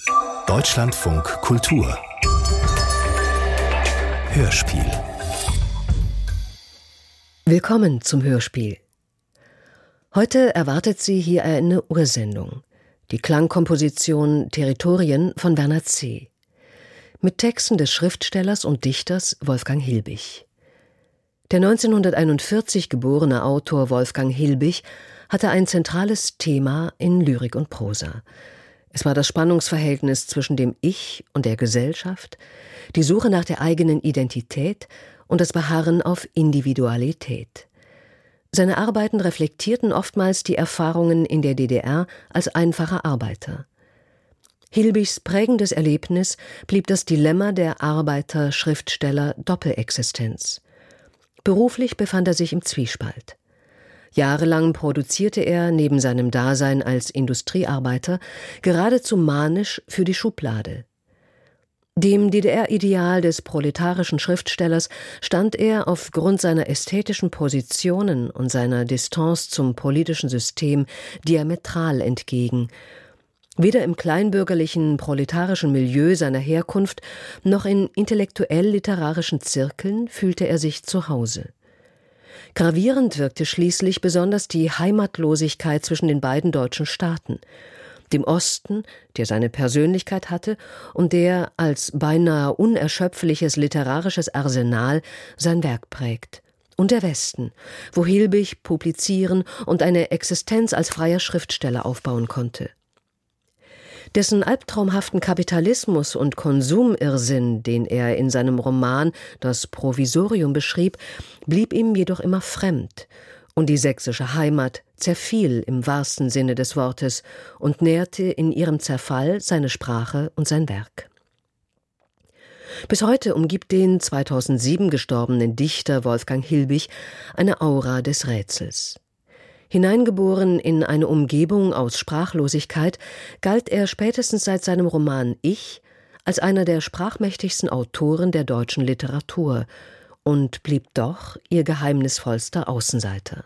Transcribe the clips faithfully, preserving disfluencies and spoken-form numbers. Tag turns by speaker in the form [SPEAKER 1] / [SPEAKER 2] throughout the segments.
[SPEAKER 1] Deutschlandfunk Kultur Hörspiel.
[SPEAKER 2] Willkommen zum Hörspiel. Heute erwartet Sie hier eine Ursendung. Die Klangkomposition Territorien von Werner C. Mit Texten des Schriftstellers und Dichters Wolfgang Hilbig. Der neunzehnhunderteinundvierzig geborene Autor Wolfgang Hilbig hatte ein zentrales Thema in Lyrik und Prosa. Es war das Spannungsverhältnis zwischen dem Ich und der Gesellschaft, die Suche nach der eigenen Identität und das Beharren auf Individualität. Seine Arbeiten reflektierten oftmals die Erfahrungen in der D D R als einfacher Arbeiter. Hilbigs prägendes Erlebnis blieb das Dilemma der Arbeiter-Schriftsteller-Doppelexistenz. Beruflich befand er sich im Zwiespalt. Jahrelang produzierte er neben seinem Dasein als Industriearbeiter geradezu manisch für die Schublade. Dem D D R-Ideal des proletarischen Schriftstellers stand er aufgrund seiner ästhetischen Positionen und seiner Distanz zum politischen System diametral entgegen. Weder im kleinbürgerlichen proletarischen Milieu seiner Herkunft noch in intellektuell-literarischen Zirkeln fühlte er sich zu Hause. Gravierend wirkte schließlich besonders die Heimatlosigkeit zwischen den beiden deutschen Staaten, dem Osten, der seine Persönlichkeit hatte und der als beinahe unerschöpfliches literarisches Arsenal sein Werk prägt, und der Westen, wo Hilbig publizieren und eine Existenz als freier Schriftsteller aufbauen konnte. Dessen albtraumhaften Kapitalismus und Konsumirrsinn, den er in seinem Roman »Das Provisorium« beschrieb, blieb ihm jedoch immer fremd, und die sächsische Heimat zerfiel im wahrsten Sinne des Wortes und nährte in ihrem Zerfall seine Sprache und sein Werk. Bis heute umgibt den zweitausendsieben gestorbenen Dichter Wolfgang Hilbig eine Aura des Rätsels. Hineingeboren in eine Umgebung aus Sprachlosigkeit, galt er spätestens seit seinem Roman »Ich« als einer der sprachmächtigsten Autoren der deutschen Literatur und blieb doch ihr geheimnisvollster Außenseiter.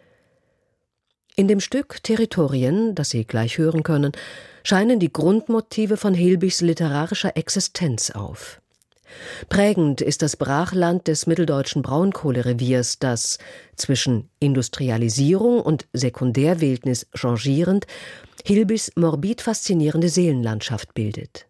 [SPEAKER 2] In dem Stück Territorien, das Sie gleich hören können, scheinen die Grundmotive von Hilbigs literarischer Existenz auf. Prägend ist das Brachland des mitteldeutschen Braunkohlereviers, das, zwischen Industrialisierung und Sekundärwildnis changierend, Hilbigs morbid faszinierende Seelenlandschaft bildet.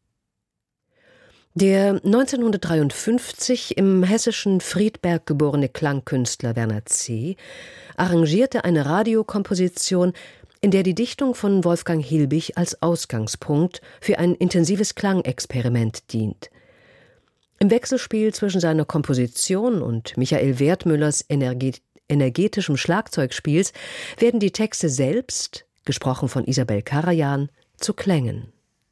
[SPEAKER 2] Der neunzehnhundertdreiundfünfzig im hessischen Friedberg geborene Klangkünstler Werner C. arrangierte eine Radiokomposition, in der die Dichtung von Wolfgang Hilbig als Ausgangspunkt für ein intensives Klangexperiment dient. Im Wechselspiel zwischen seiner Komposition und Michael Wertmüllers energetischem Schlagzeugspiels werden die Texte selbst, gesprochen von Isabel Karajan, zu Klängen.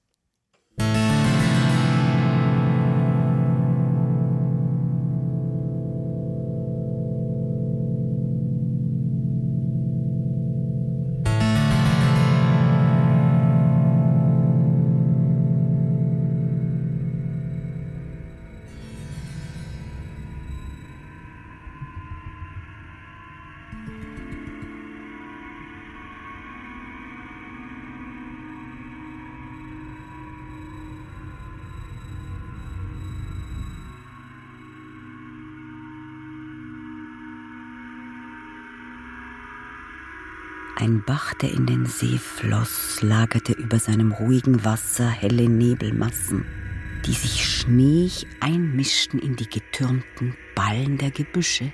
[SPEAKER 3] Ein Bach, der in den See floss, lagerte über seinem ruhigen Wasser helle Nebelmassen, die sich schneeig einmischten in die getürmten Ballen der Gebüsche.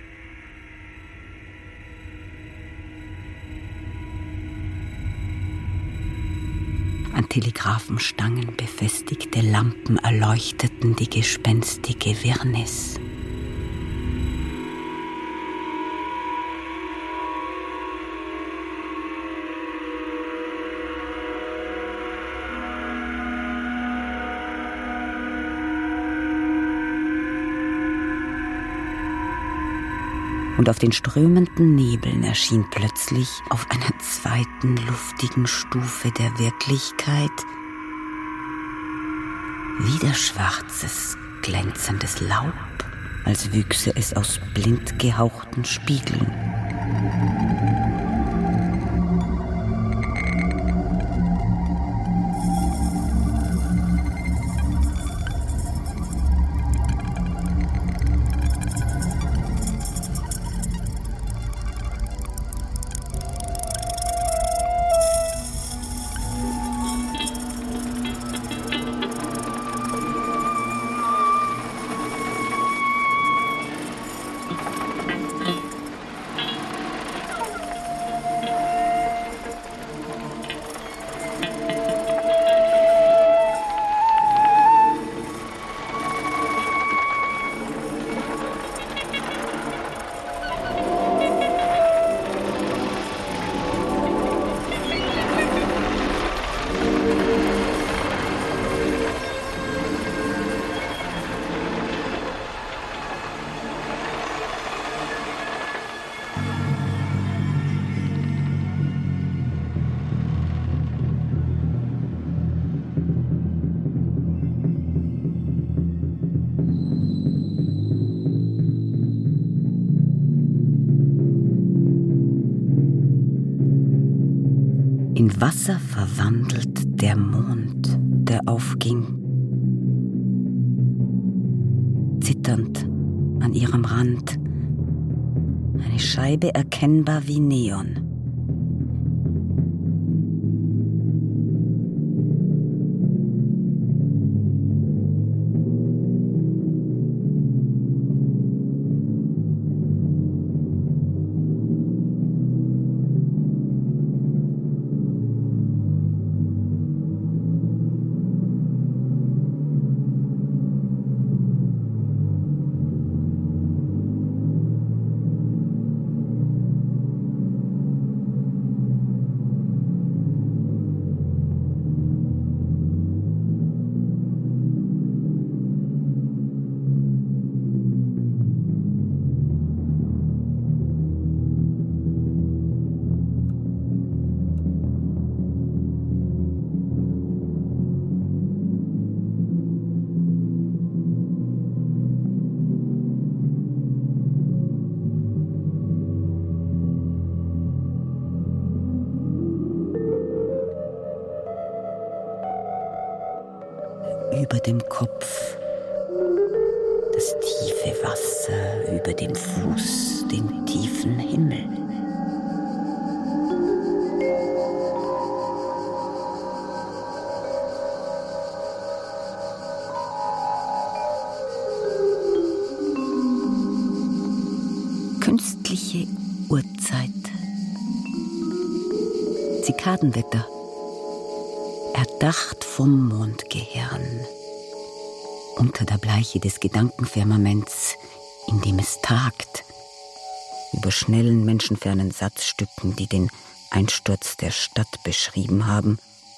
[SPEAKER 3] An Telegraphenstangen befestigte Lampen erleuchteten die gespenstige Wirrnis. Und auf den strömenden Nebeln erschien plötzlich auf einer zweiten luftigen Stufe der Wirklichkeit wieder schwarzes, glänzendes Laub, als wüchse es aus blind gehauchten Spiegeln. Wasser verwandelt der Mond, der aufging. Zitternd an ihrem Rand, eine Scheibe erkennbar wie Neon. Über dem Kopf das tiefe Wasser, über dem Fuß den tiefen Himmel. Künstliche Uhrzeit. Zikadenwetter. Erdacht vom Mondgehirn. Unter der Bleiche des Gedankenfirmaments, in dem es tagt. Über schnellen, menschenfernen Satzstücken, die den Einsturz der Stadt beschrieben haben.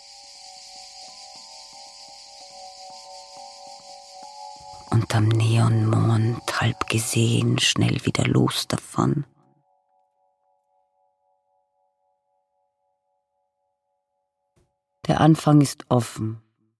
[SPEAKER 3] Unterm Neonmond, halb gesehen, schnell wieder los davon. Der Anfang ist offen.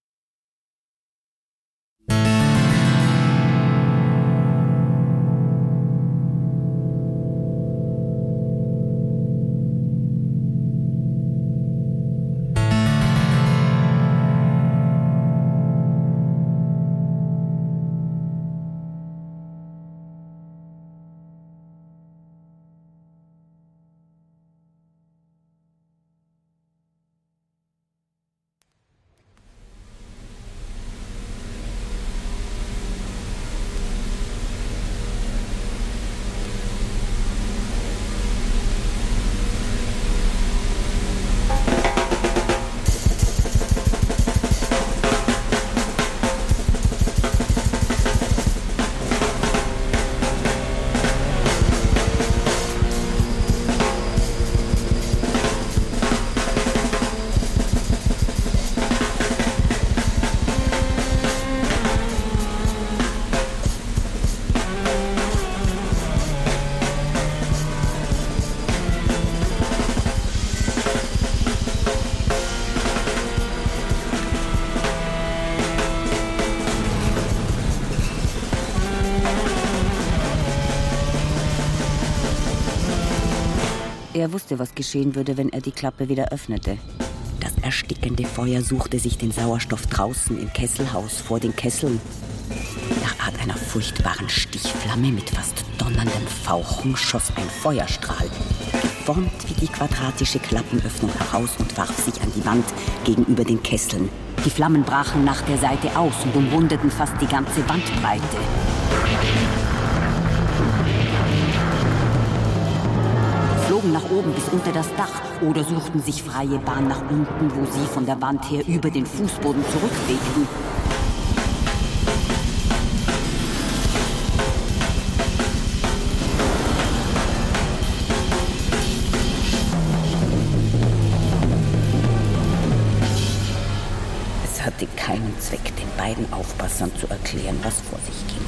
[SPEAKER 3] Er wusste, was geschehen würde, wenn er die Klappe wieder öffnete. Das erstickende Feuer suchte sich den Sauerstoff draußen im Kesselhaus vor den Kesseln. Nach Art einer furchtbaren Stichflamme mit fast donnerndem Fauchen schoss ein Feuerstrahl, geformt wie die quadratische Klappenöffnung, heraus und warf sich an die Wand gegenüber den Kesseln. Die Flammen brachen nach der Seite aus und umwundeten fast die ganze Wandbreite. Flogen nach oben bis unter das Dach oder suchten sich freie Bahn nach unten, wo sie von der Wand her über den Fußboden zurückfegten. Es hatte keinen Zweck, den beiden Aufpassern zu erklären, was vor sich ging.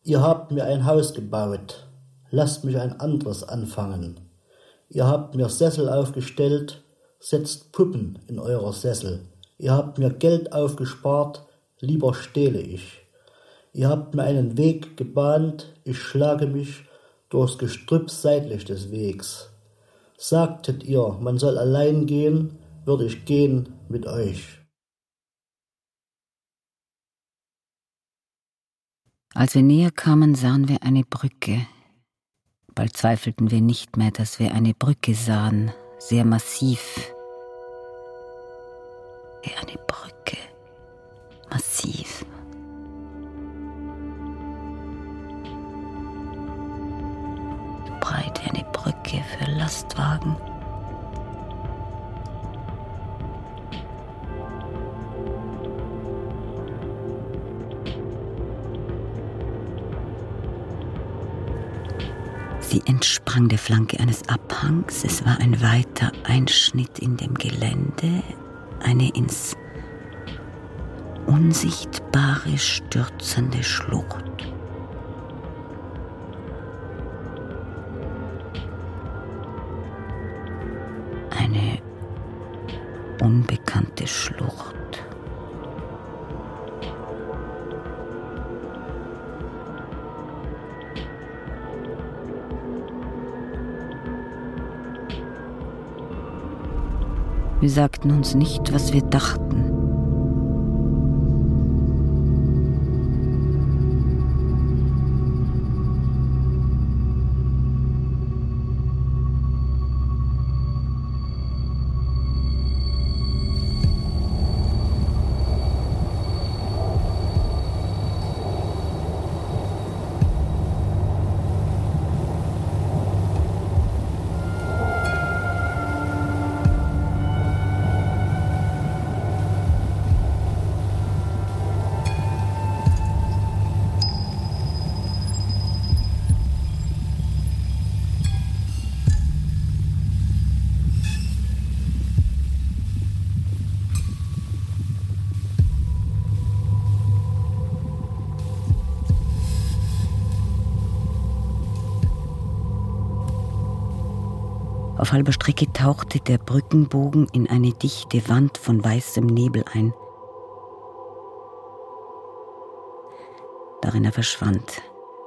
[SPEAKER 1] Ihr habt mir ein Haus gebaut, lasst mich ein anderes anfangen. Ihr habt mir Sessel aufgestellt, setzt Puppen in eurer Sessel. Ihr habt mir Geld aufgespart, lieber stehle ich. Ihr habt mir einen Weg gebahnt, ich schlage mich durchs Gestrüpp seitlich des Wegs. Sagtet ihr, man soll allein gehen, würde ich gehen mit euch.
[SPEAKER 3] Als wir näher kamen, sahen wir eine Brücke. Bald zweifelten wir nicht mehr, dass wir eine Brücke sahen, sehr massiv. Wie eine Brücke, massiv. Breit wie eine Brücke für Lastwagen. Sie entsprang der Flanke eines Abhangs. Es war ein weiter Einschnitt in dem Gelände, eine ins Unsichtbare stürzende Schlucht. Eine unbekannte Schlucht. Wir sagten uns nicht, was wir dachten. Auf halber Strecke tauchte der Brückenbogen in eine dichte Wand von weißem Nebel ein. Darin er verschwand.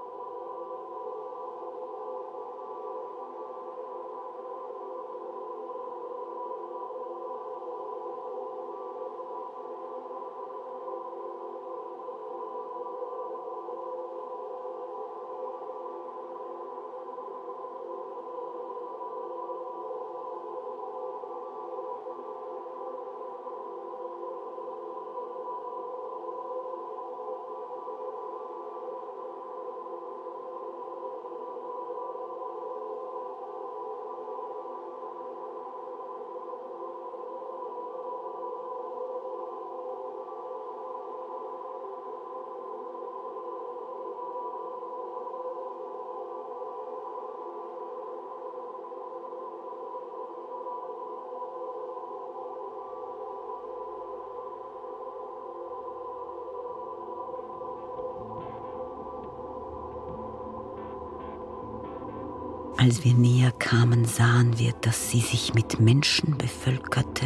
[SPEAKER 3] Als wir näher kamen, sahen wir, dass sie sich mit Menschen bevölkerte.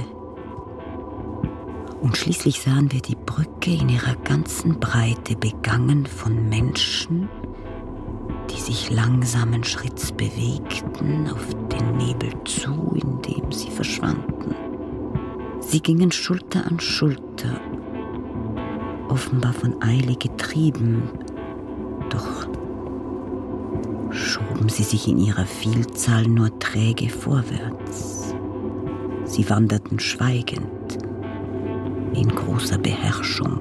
[SPEAKER 3] Und schließlich sahen wir die Brücke in ihrer ganzen Breite begangen von Menschen, die sich langsamen Schritts bewegten auf den Nebel zu, in dem sie verschwanden. Sie gingen Schulter an Schulter, offenbar von Eile getrieben, doch schoben sie sich in ihrer Vielzahl nur träge vorwärts. Sie wanderten schweigend, in großer Beherrschung.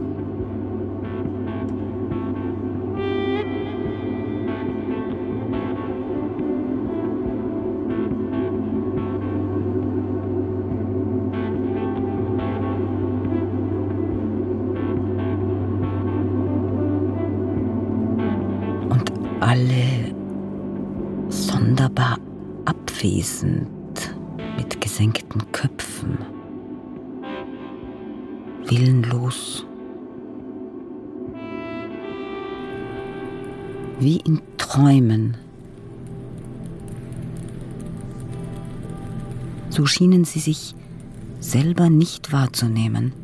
[SPEAKER 3] Und alle sonderbar abwesend, mit gesenkten Köpfen, willenlos. wie in Träumen. So schienen sie sich selber nicht wahrzunehmen.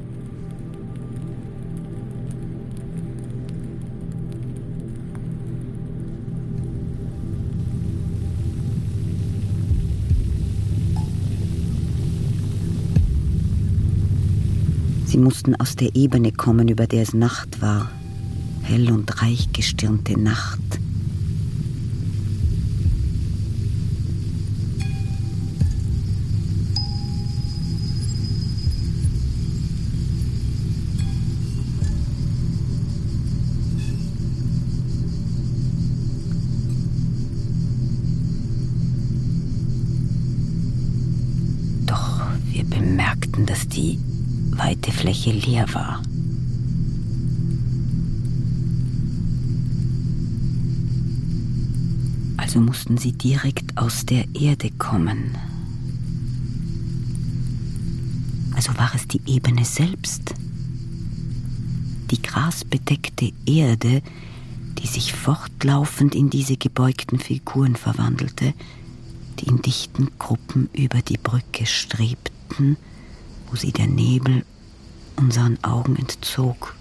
[SPEAKER 3] Sie mussten aus der Ebene kommen, über der es Nacht war. Hell und reich gestirnte Nacht. Doch wir bemerkten, dass die weite Fläche leer war. Also mussten sie direkt aus der Erde kommen. Also war es die Ebene selbst. Die grasbedeckte Erde, die sich fortlaufend in diese gebeugten Figuren verwandelte, die in dichten Gruppen über die Brücke strebten, wo sie der Nebel unseren Augen entzog.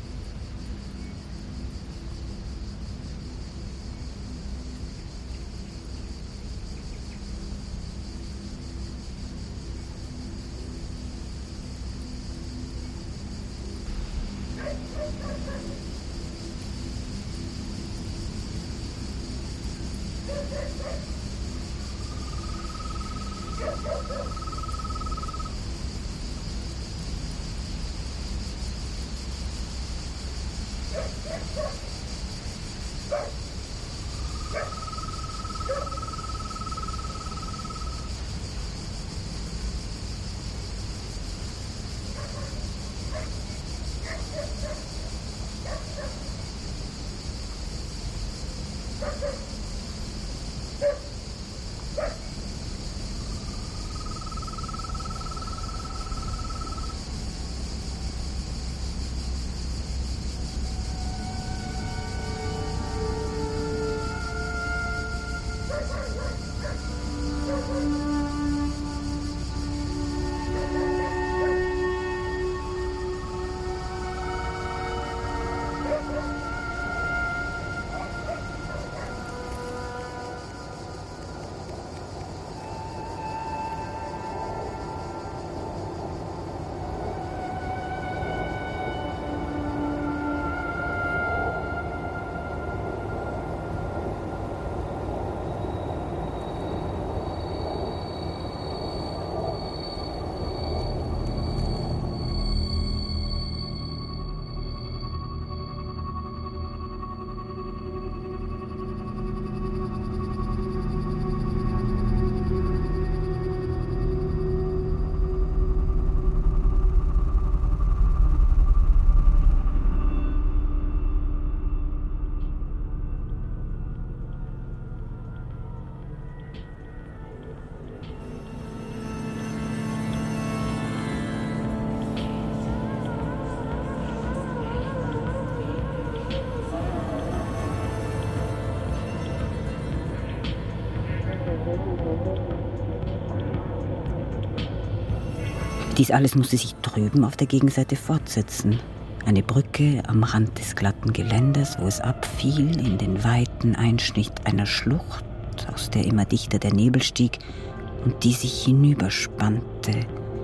[SPEAKER 3] Dies alles musste sich drüben auf der Gegenseite fortsetzen. Eine Brücke am Rand des glatten Geländes, wo es abfiel in den weiten Einschnitt einer Schlucht, aus der immer dichter der Nebel stieg und die sich hinüberspannte,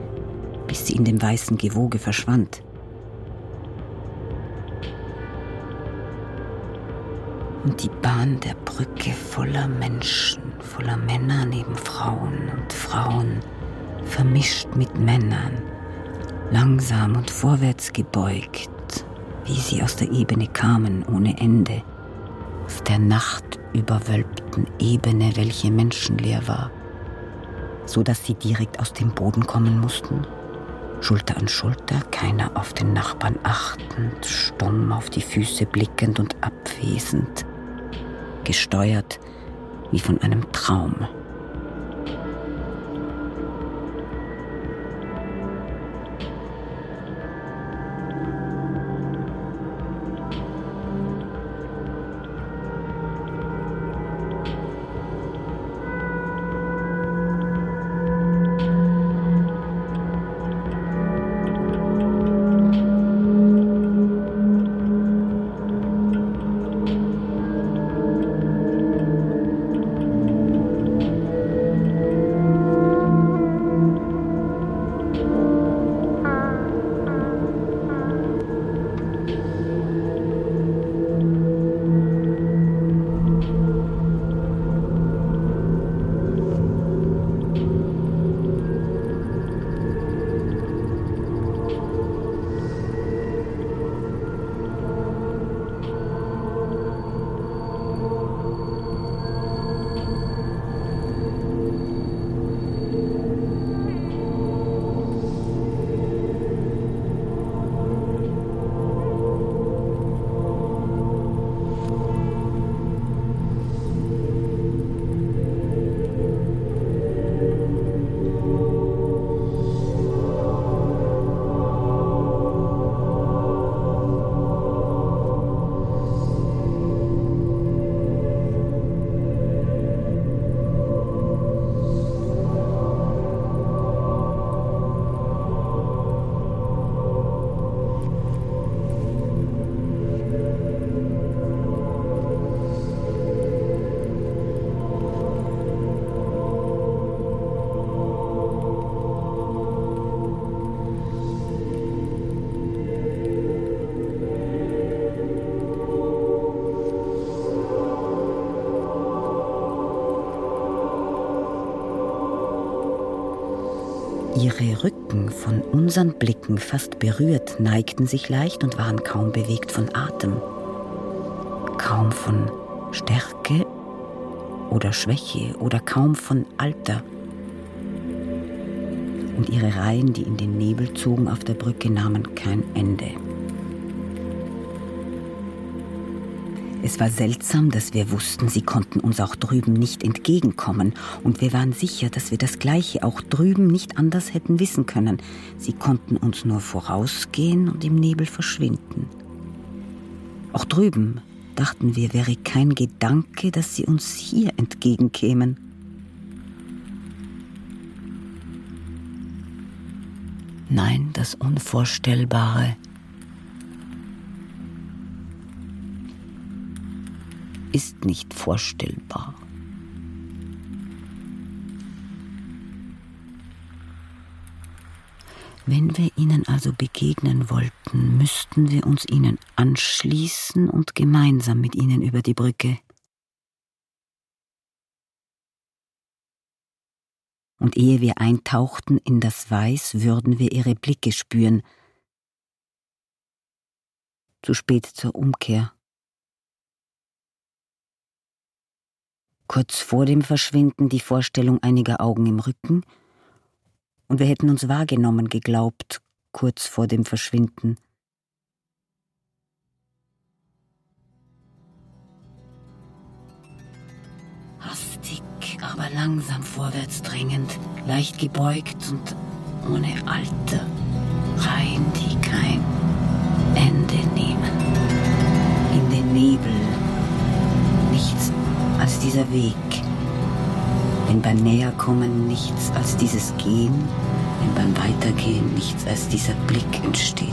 [SPEAKER 3] bis sie in dem weißen Gewoge verschwand. Und die Bahn der Brücke voller Menschen, voller Männer neben Frauen und Frauen, vermischt mit Männern, langsam und vorwärts gebeugt, wie sie aus der Ebene kamen, ohne Ende, aus der nachtüberwölbten Ebene, welche menschenleer war, so dass sie direkt aus dem Boden kommen mussten, Schulter an Schulter, keiner auf den Nachbarn achtend, stumm auf die Füße blickend und abwesend, gesteuert wie von einem Traum. Ihre Rücken, von unseren Blicken fast berührt, neigten sich leicht und waren kaum bewegt von Atem, kaum von Stärke oder Schwäche oder kaum von Alter. Und ihre Reihen, die in den Nebel zogen auf der Brücke, nahmen kein Ende. Es war seltsam, dass wir wussten, sie konnten uns auch drüben nicht entgegenkommen. Und wir waren sicher, dass wir das Gleiche auch drüben nicht anders hätten wissen können. Sie konnten uns nur vorausgehen und im Nebel verschwinden. Auch drüben, dachten wir, wäre kein Gedanke, dass sie uns hier entgegenkämen. Nein, das Unvorstellbare ist nicht vorstellbar. Wenn wir ihnen also begegnen wollten, müssten wir uns ihnen anschließen und gemeinsam mit ihnen über die Brücke. Und ehe wir eintauchten in das Weiß, würden wir ihre Blicke spüren. Zu spät zur Umkehr. Kurz vor dem Verschwinden die Vorstellung einiger Augen im Rücken, und wir hätten uns wahrgenommen geglaubt, kurz vor dem Verschwinden. Hastig, aber langsam vorwärts drängend, leicht gebeugt und ohne Alter, Reihen, die kein Ende nehmen. In den Nebel, nichts als dieser Weg. Wenn beim Näherkommen nichts als dieses Gehen, wenn beim Weitergehen nichts als dieser Blick entsteht.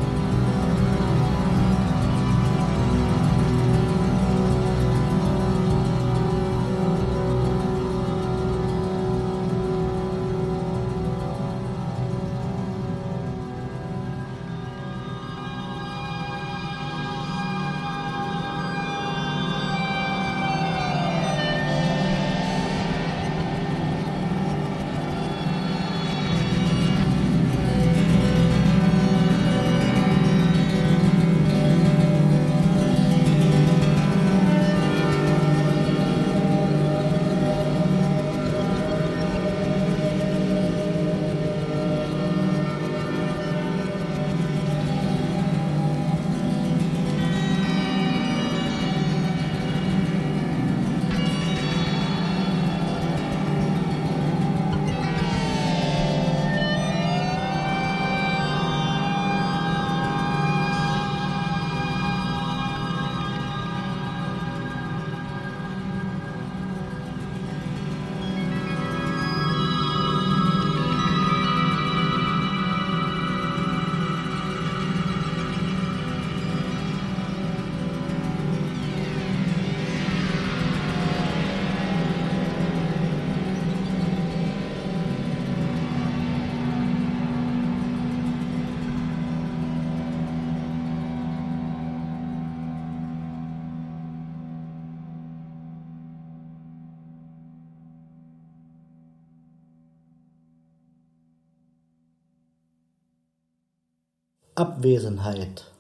[SPEAKER 1] Abwesenheit.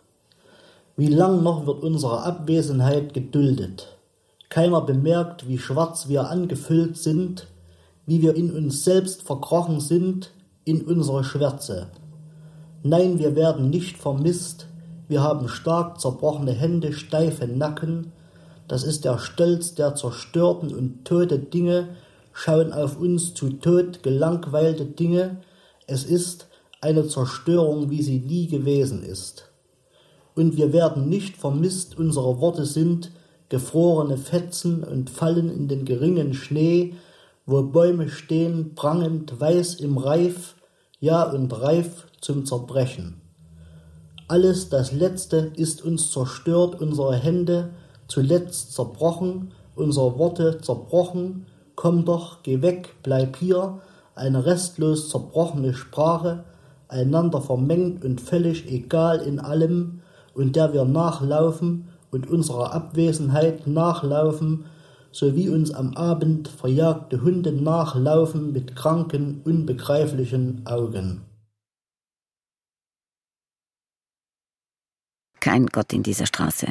[SPEAKER 1] Wie lang noch wird unsere Abwesenheit geduldet? Keiner bemerkt, wie schwarz wir angefüllt sind, wie wir in uns selbst verkrochen sind, in unsere Schwärze. Nein, wir werden nicht vermisst, wir haben stark zerbrochene Hände, steife Nacken, das ist der Stolz der zerstörten und tote Dinge, schauen auf uns zu tot gelangweilte Dinge, es ist eine Zerstörung, wie sie nie gewesen ist. Und wir werden nicht vermisst, unsere Worte sind gefrorene Fetzen und fallen in den geringen Schnee, wo Bäume stehen, prangend weiß im Reif, ja und reif zum Zerbrechen. Alles das Letzte ist uns zerstört, unsere Hände zuletzt zerbrochen, unsere Worte zerbrochen, komm doch, geh weg, bleib hier, eine restlos zerbrochene Sprache, einander vermengt und völlig egal in allem, und der wir nachlaufen und unserer Abwesenheit nachlaufen, sowie uns am Abend verjagte Hunde nachlaufen mit kranken, unbegreiflichen Augen.
[SPEAKER 3] Kein Gott in dieser Straße.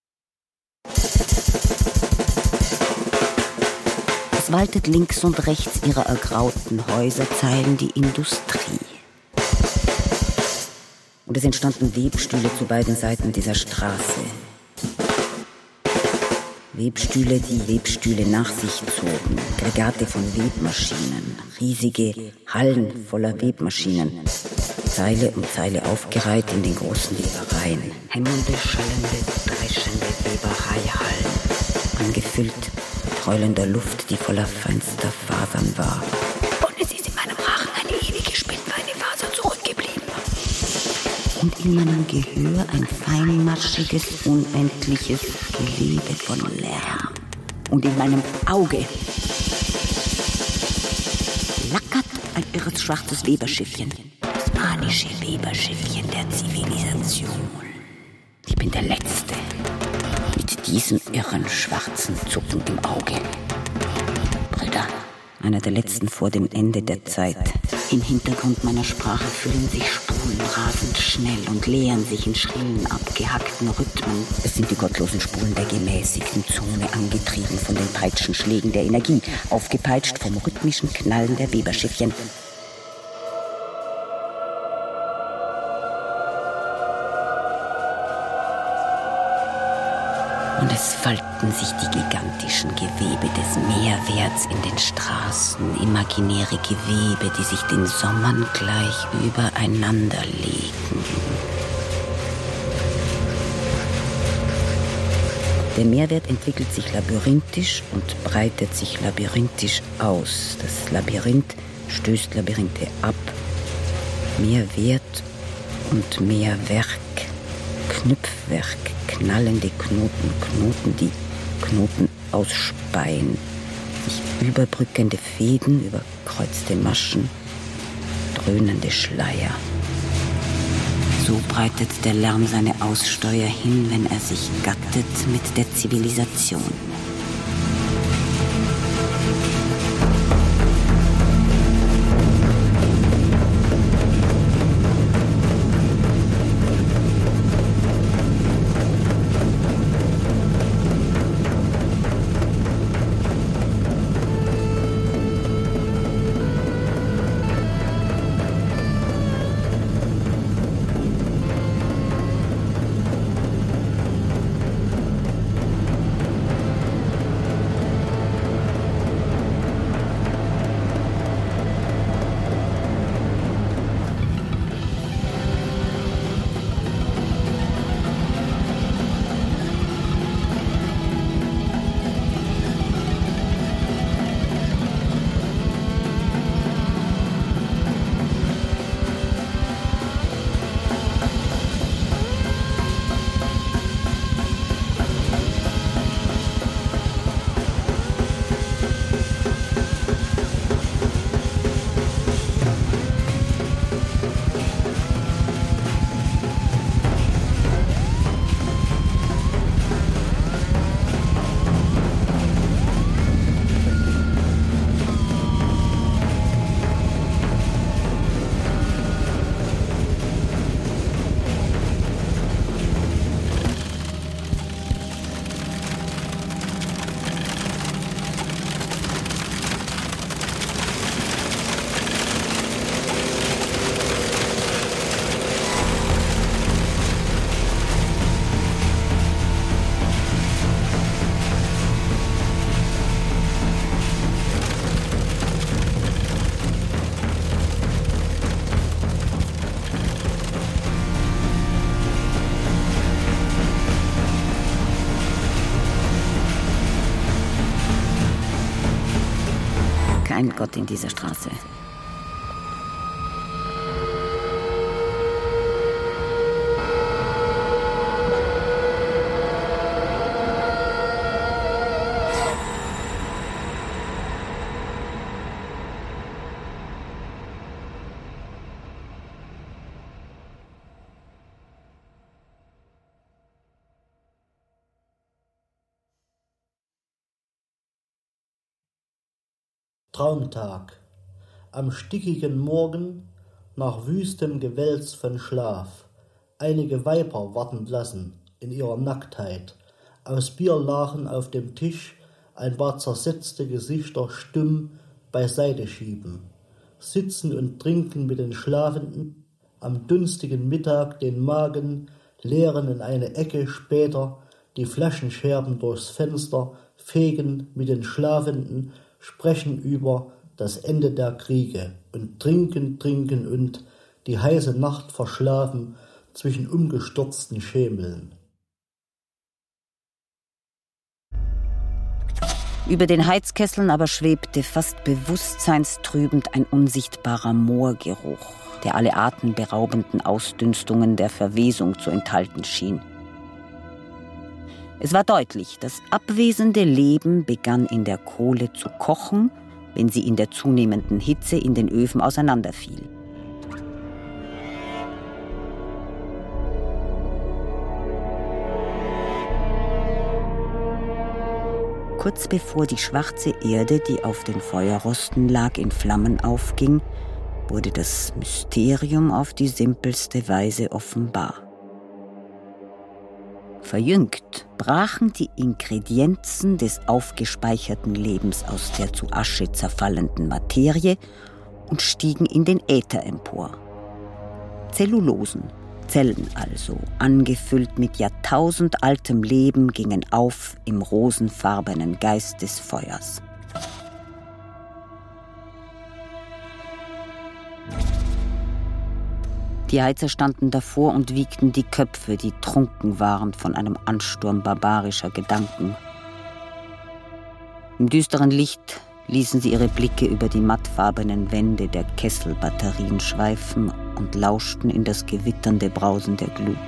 [SPEAKER 3] Es waltet links und rechts ihrer ergrauten Häuserzeilen die Industrie. Und es entstanden Webstühle zu beiden Seiten dieser Straße. Webstühle, die Webstühle nach sich zogen, Aggregate von Webmaschinen, riesige Hallen voller Webmaschinen, Zeile um Zeile aufgereiht in den großen Webereien, hämmernde, schallende, dreschende Webereihallen, angefüllt mit heulender Luft, die voller feinster Fasern war. Und es ist in meinem Rachen eine ewige Spinnbeinefaser zurückgeblieben. Und in meinem Gehör ein feinmaschiges, unendliches Gewebe von Lärm. Und in meinem Auge flackert ein irres schwarzes Weberschiffchen. Das manische Weberschiffchen der Zivilisation. Ich bin der Letzte. Mit diesem irren schwarzen Zucken im Auge. Brüder, einer der letzten vor dem Ende der Zeit. Im Hintergrund meiner Sprache füllen sich Spuren rasend schnell und leeren sich in schrillen, abgehackten Rhythmen. Es sind die gottlosen Spuren der gemäßigten Zone, angetrieben von den Peitschenschlägen der Energie, aufgepeitscht vom rhythmischen Knallen der Weberschiffchen. Und es falten sich die gigantischen Gewebe des Mehrwerts in den Straßen, imaginäre Gewebe, die sich den Sommern gleich übereinander legen. Der Mehrwert entwickelt sich labyrinthisch und breitet sich labyrinthisch aus. Das Labyrinth stößt Labyrinthe ab. Mehr Wert und mehr Werk, Knüpfwerk, knallende Knoten, Knoten, die Knoten ausspeien, sich überbrückende Fäden, überkreuzte Maschen, dröhnende Schleier. So breitet der Lärm seine Aussteuer hin, wenn er sich gattet mit der Zivilisation. Kein Gott in dieser Straße.
[SPEAKER 1] Traumtag. Am stickigen Morgen, nach wüstem Gewälz von Schlaf, einige Weiber warten lassen in ihrer Nacktheit, aus Bierlachen auf dem Tisch ein paar zersetzte Gesichter stumm beiseite schieben, sitzen und trinken mit den Schlafenden, am dunstigen Mittag den Magen leeren in eine Ecke, später die Flaschenscherben durchs Fenster fegen mit den Schlafenden, sprechen über das Ende der Kriege und trinken, trinken und die heiße Nacht verschlafen zwischen umgestürzten Schemeln.
[SPEAKER 3] Über den Heizkesseln aber schwebte fast bewusstseinstrübend ein unsichtbarer Moorgeruch, der alle atemberaubenden Ausdünstungen der Verwesung zu enthalten schien. Es war deutlich, das abwesende Leben begann in der Kohle zu kochen, wenn sie in der zunehmenden Hitze in den Öfen auseinanderfiel. Kurz bevor die schwarze Erde, die auf den Feuerrosten lag, in Flammen aufging, wurde das Mysterium auf die simpelste Weise offenbar. Verjüngt brachen die Ingredienzen des aufgespeicherten Lebens aus der zu Asche zerfallenden Materie und stiegen in den Äther empor. Zellulosen, Zellen also, angefüllt mit jahrtausendaltem Leben, gingen auf im rosenfarbenen Geist des Feuers. Die Heizer standen davor und wiegten die Köpfe, die trunken waren von einem Ansturm barbarischer Gedanken. Im düsteren Licht ließen sie ihre Blicke über die mattfarbenen Wände der Kesselbatterien schweifen und lauschten in das gewitternde Brausen der Glut.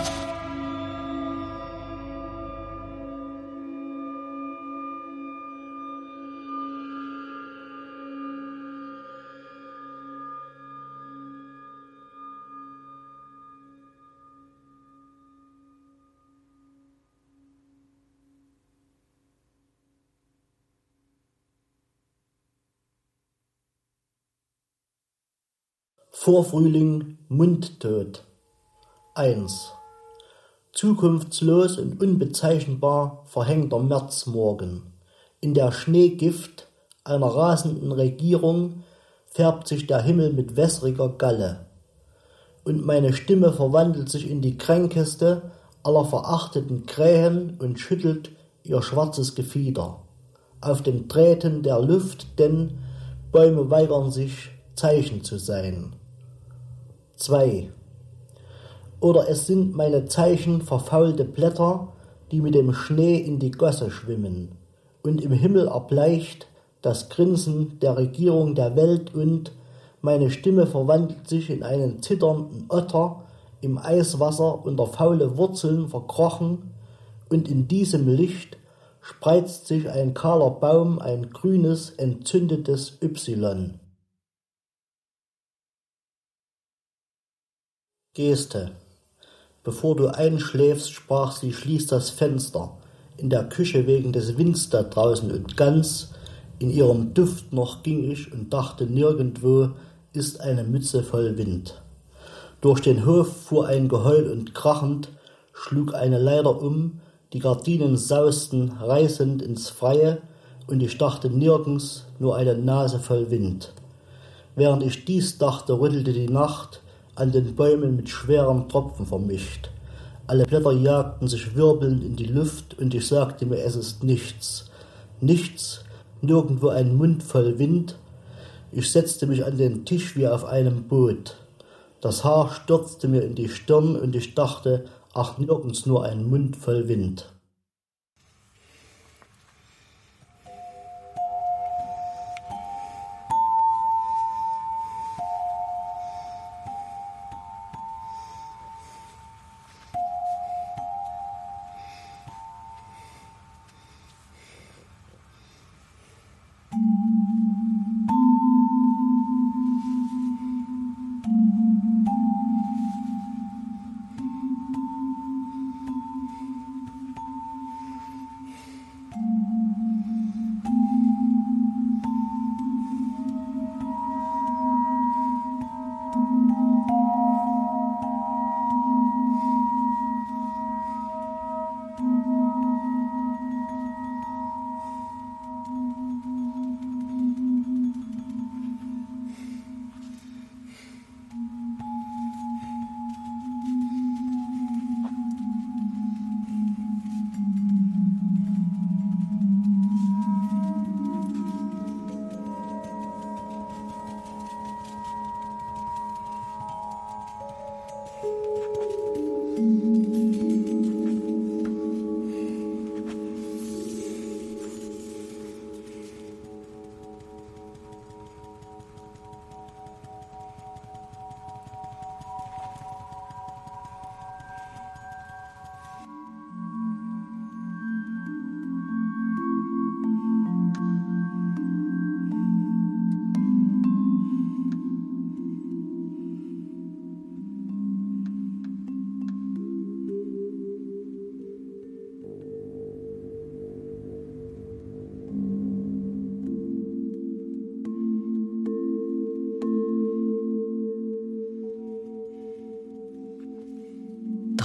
[SPEAKER 1] Vorfrühling, Mundtot. eins. Zukunftslos und unbezeichnbar verhängter Märzmorgen. In der Schneegift einer rasenden Regierung färbt sich der Himmel mit wässriger Galle. Und meine Stimme verwandelt sich in die kränkeste aller verachteten Krähen und schüttelt ihr schwarzes Gefieder. Auf den Drähten der Luft, denn Bäume weigern sich, Zeichen zu sein. zwei. Oder es sind meine Zeichen verfaulte Blätter, die mit dem Schnee in die Gosse schwimmen, und im Himmel erbleicht das Grinsen der Regierung der Welt, und meine Stimme verwandelt sich in einen zitternden Otter im Eiswasser unter faule Wurzeln verkrochen, und in diesem Licht spreizt sich ein kahler Baum, ein grünes, entzündetes Y. Geste. Bevor du einschläfst, sprach sie, schließ das Fenster. In der Küche wegen des Winds da draußen, und ganz in ihrem Duft noch ging ich und dachte, nirgendwo ist eine Mütze voll Wind. Durch den Hof fuhr ein Geheul und krachend schlug eine Leiter um, die Gardinen sausten reißend ins Freie, und ich dachte nirgends, nur eine Nase voll Wind. Während ich dies dachte, rüttelte die Nacht an den Bäumen mit schweren Tropfen vermischt. Alle Blätter jagten sich wirbelnd in die Luft, und ich sagte mir, es ist nichts. Nichts, nirgendwo ein Mund voll Wind. Ich setzte mich an den Tisch wie auf einem Boot. Das Haar stürzte mir in die Stirn, und ich dachte, ach, nirgends nur ein Mund voll Wind.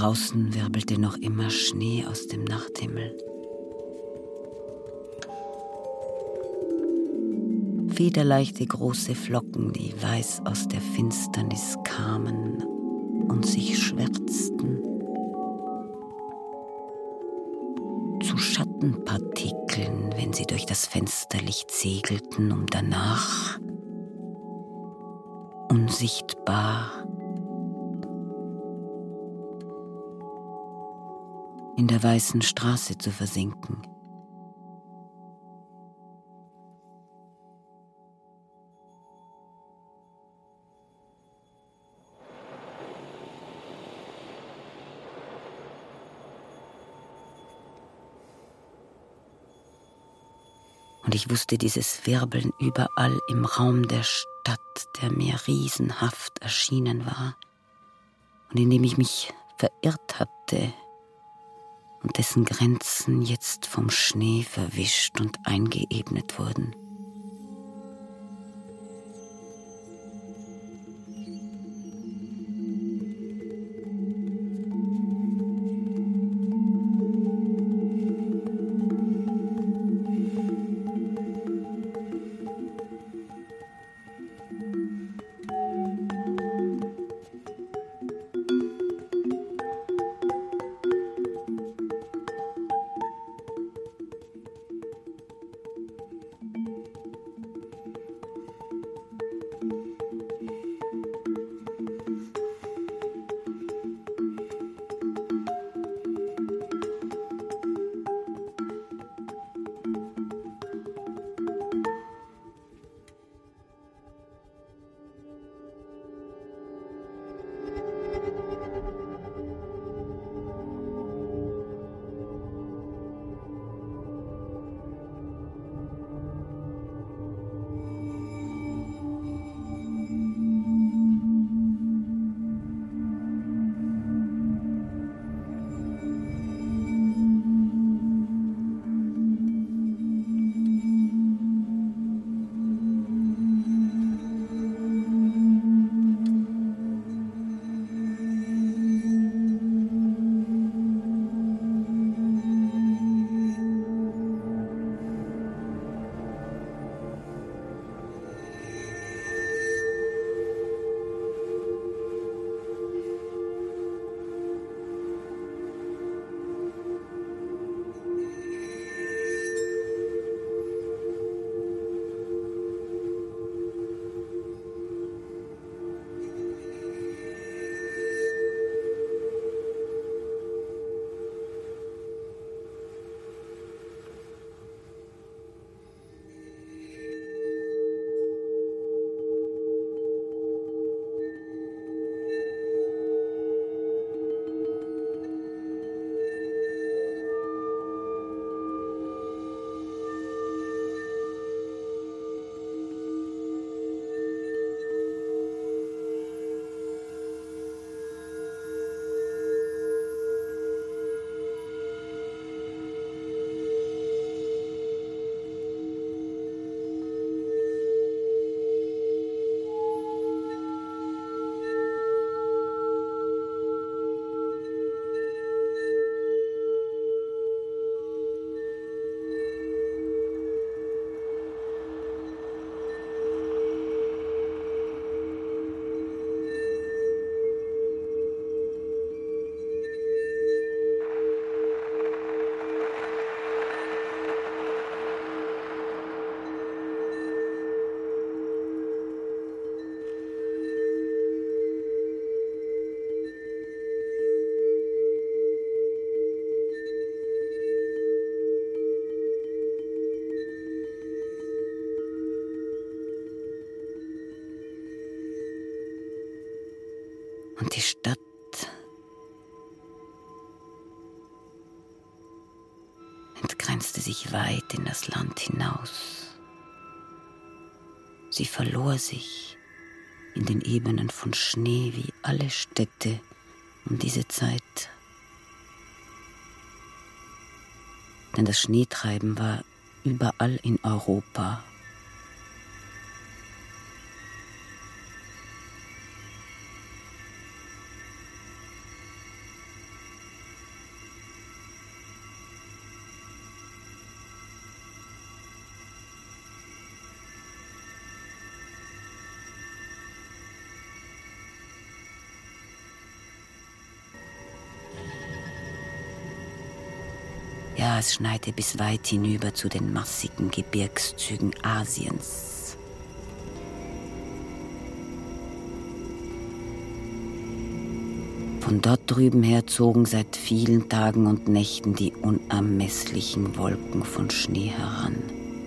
[SPEAKER 3] draußen wirbelte noch immer Schnee aus dem Nachthimmel. Federleichte große Flocken, die weiß aus der Finsternis kamen und sich schwärzten. Zu Schattenpartikeln, wenn sie durch das Fensterlicht segelten, um danach unsichtbar in der weißen Straße zu versinken. Und ich wusste dieses Wirbeln überall im Raum der Stadt, der mir riesenhaft erschienen war und in dem ich mich verirrt hatte und dessen Grenzen jetzt vom Schnee verwischt und eingeebnet wurden. Und die Stadt entgrenzte sich weit in das Land hinaus. Sie verlor sich in den Ebenen von Schnee wie alle Städte um diese Zeit. Denn das Schneetreiben war überall in Europa. Ja, es schneite bis weit hinüber zu den massigen Gebirgszügen Asiens. Von dort drüben her zogen seit vielen Tagen und Nächten die unermesslichen Wolken von Schnee heran.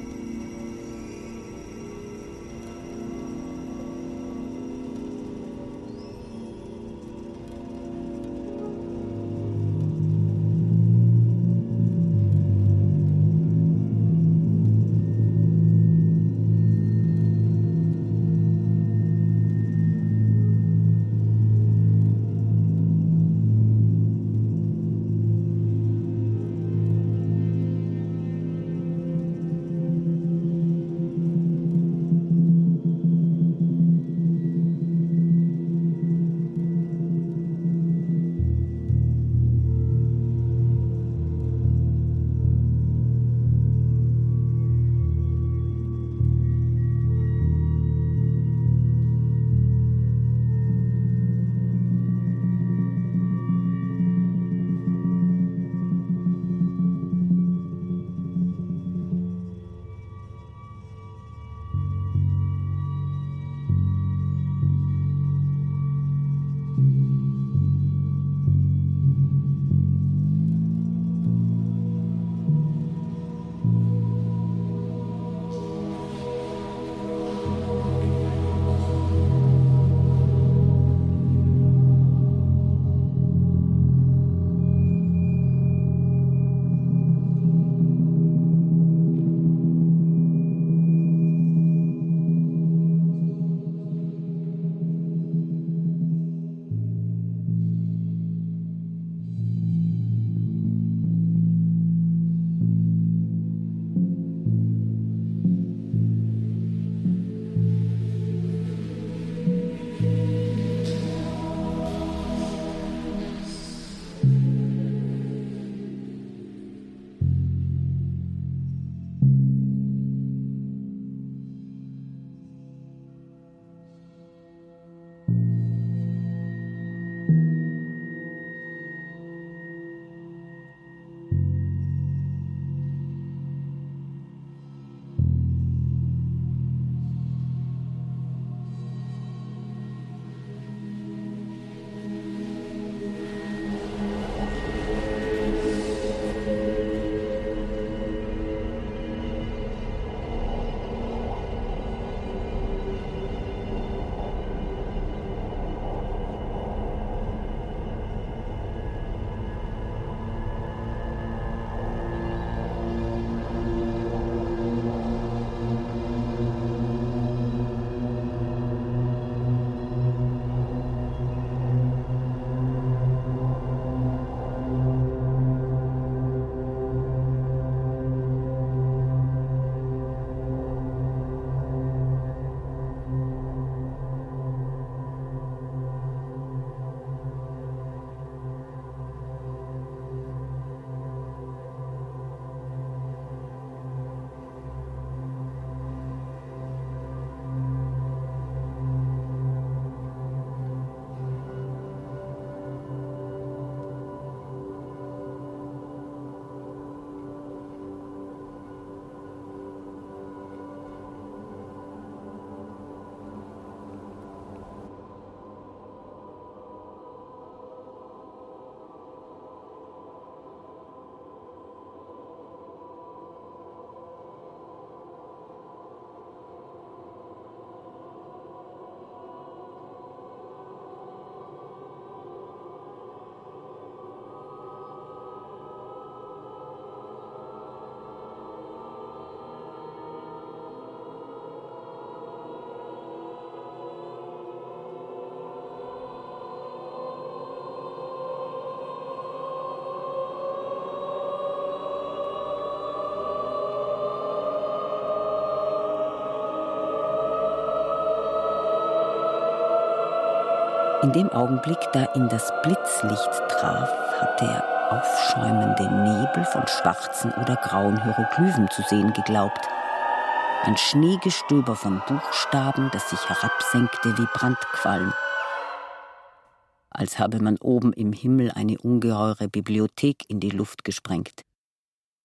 [SPEAKER 3] In dem Augenblick, da ihn das Blitzlicht traf, hatte er aufschäumende Nebel von schwarzen oder grauen Hieroglyphen zu sehen geglaubt. Ein Schneegestöber von Buchstaben, das sich herabsenkte wie Brandqualm. Als habe man oben im Himmel eine ungeheure Bibliothek in die Luft gesprengt.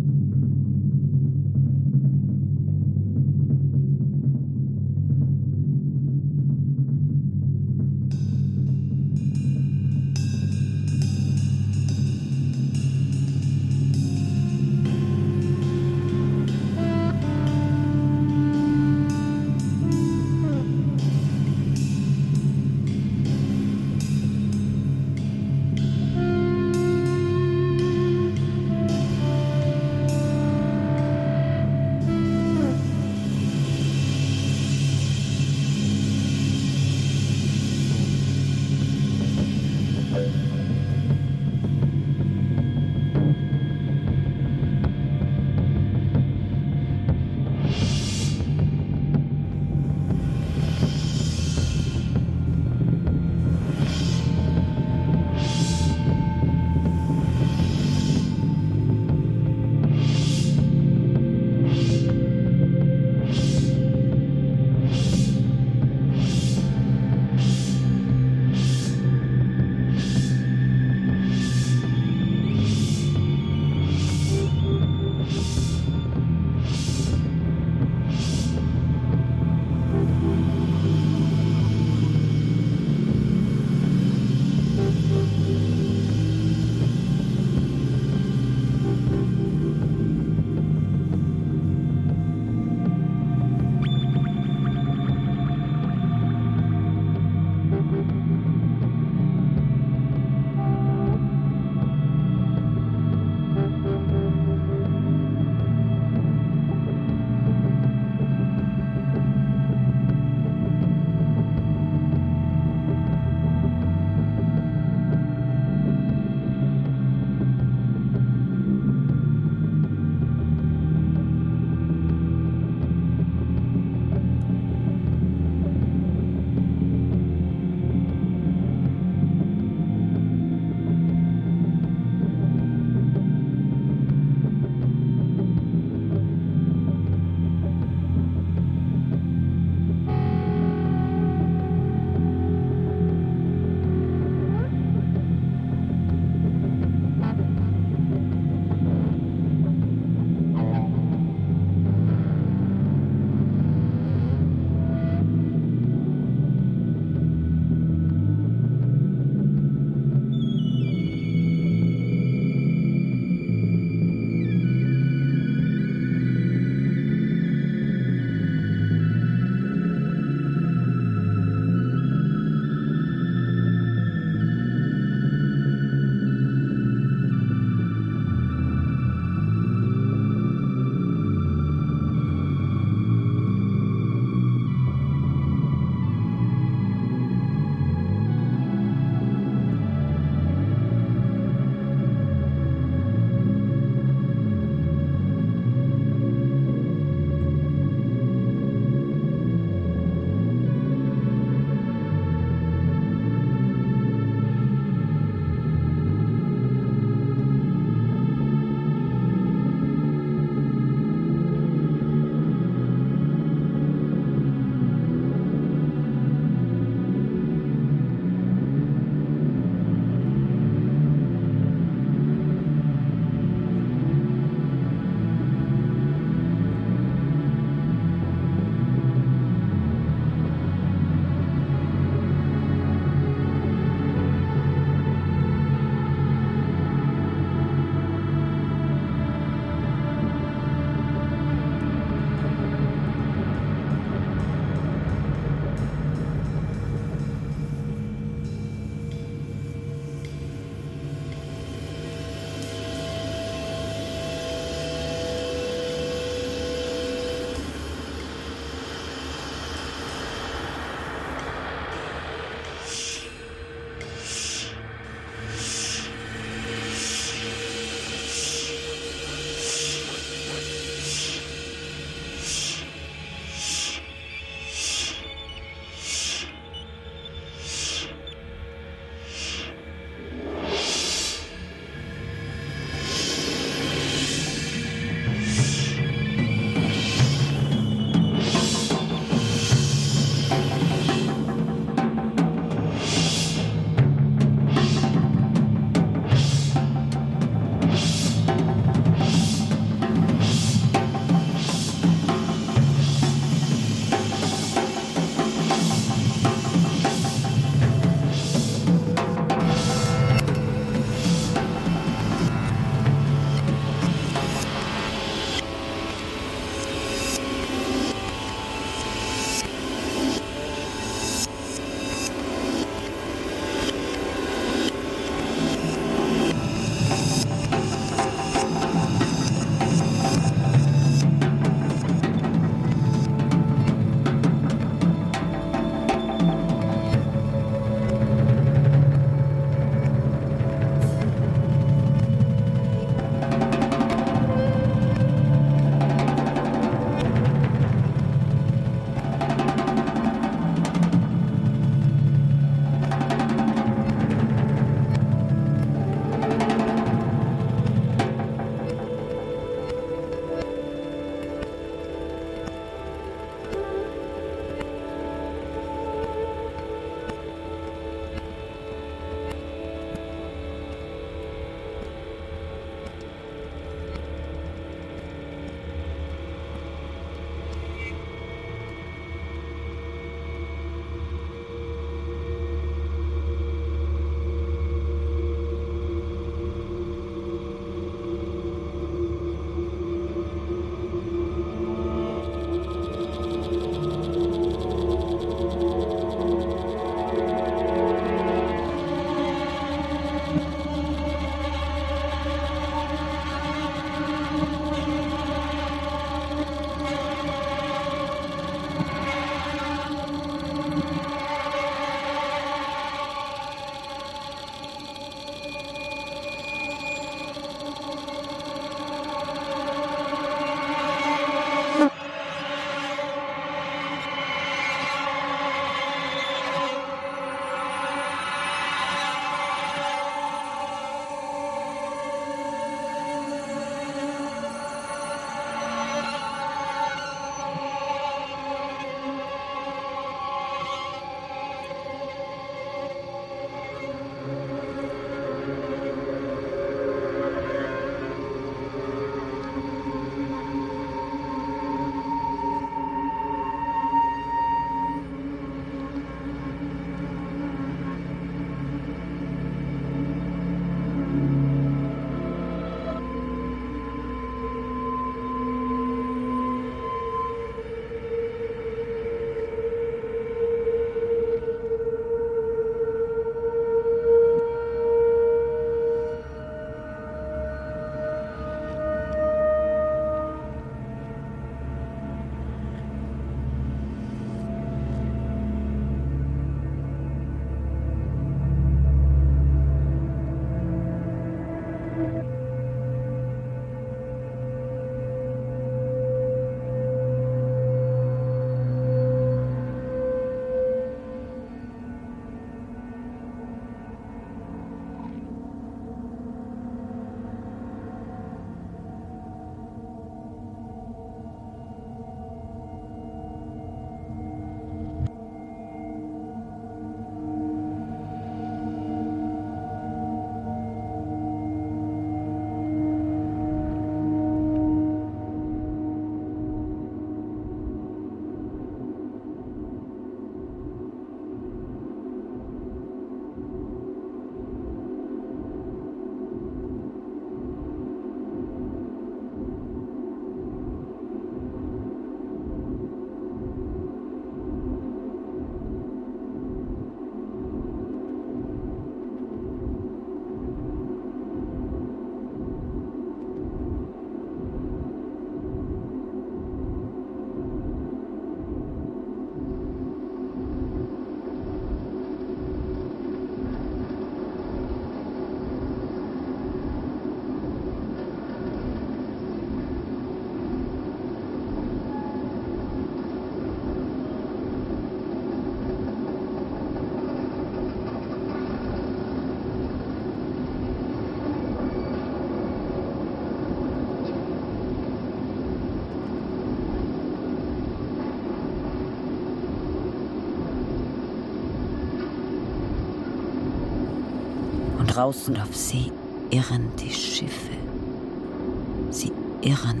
[SPEAKER 3] draußen auf See irren die Schiffe. Sie irren.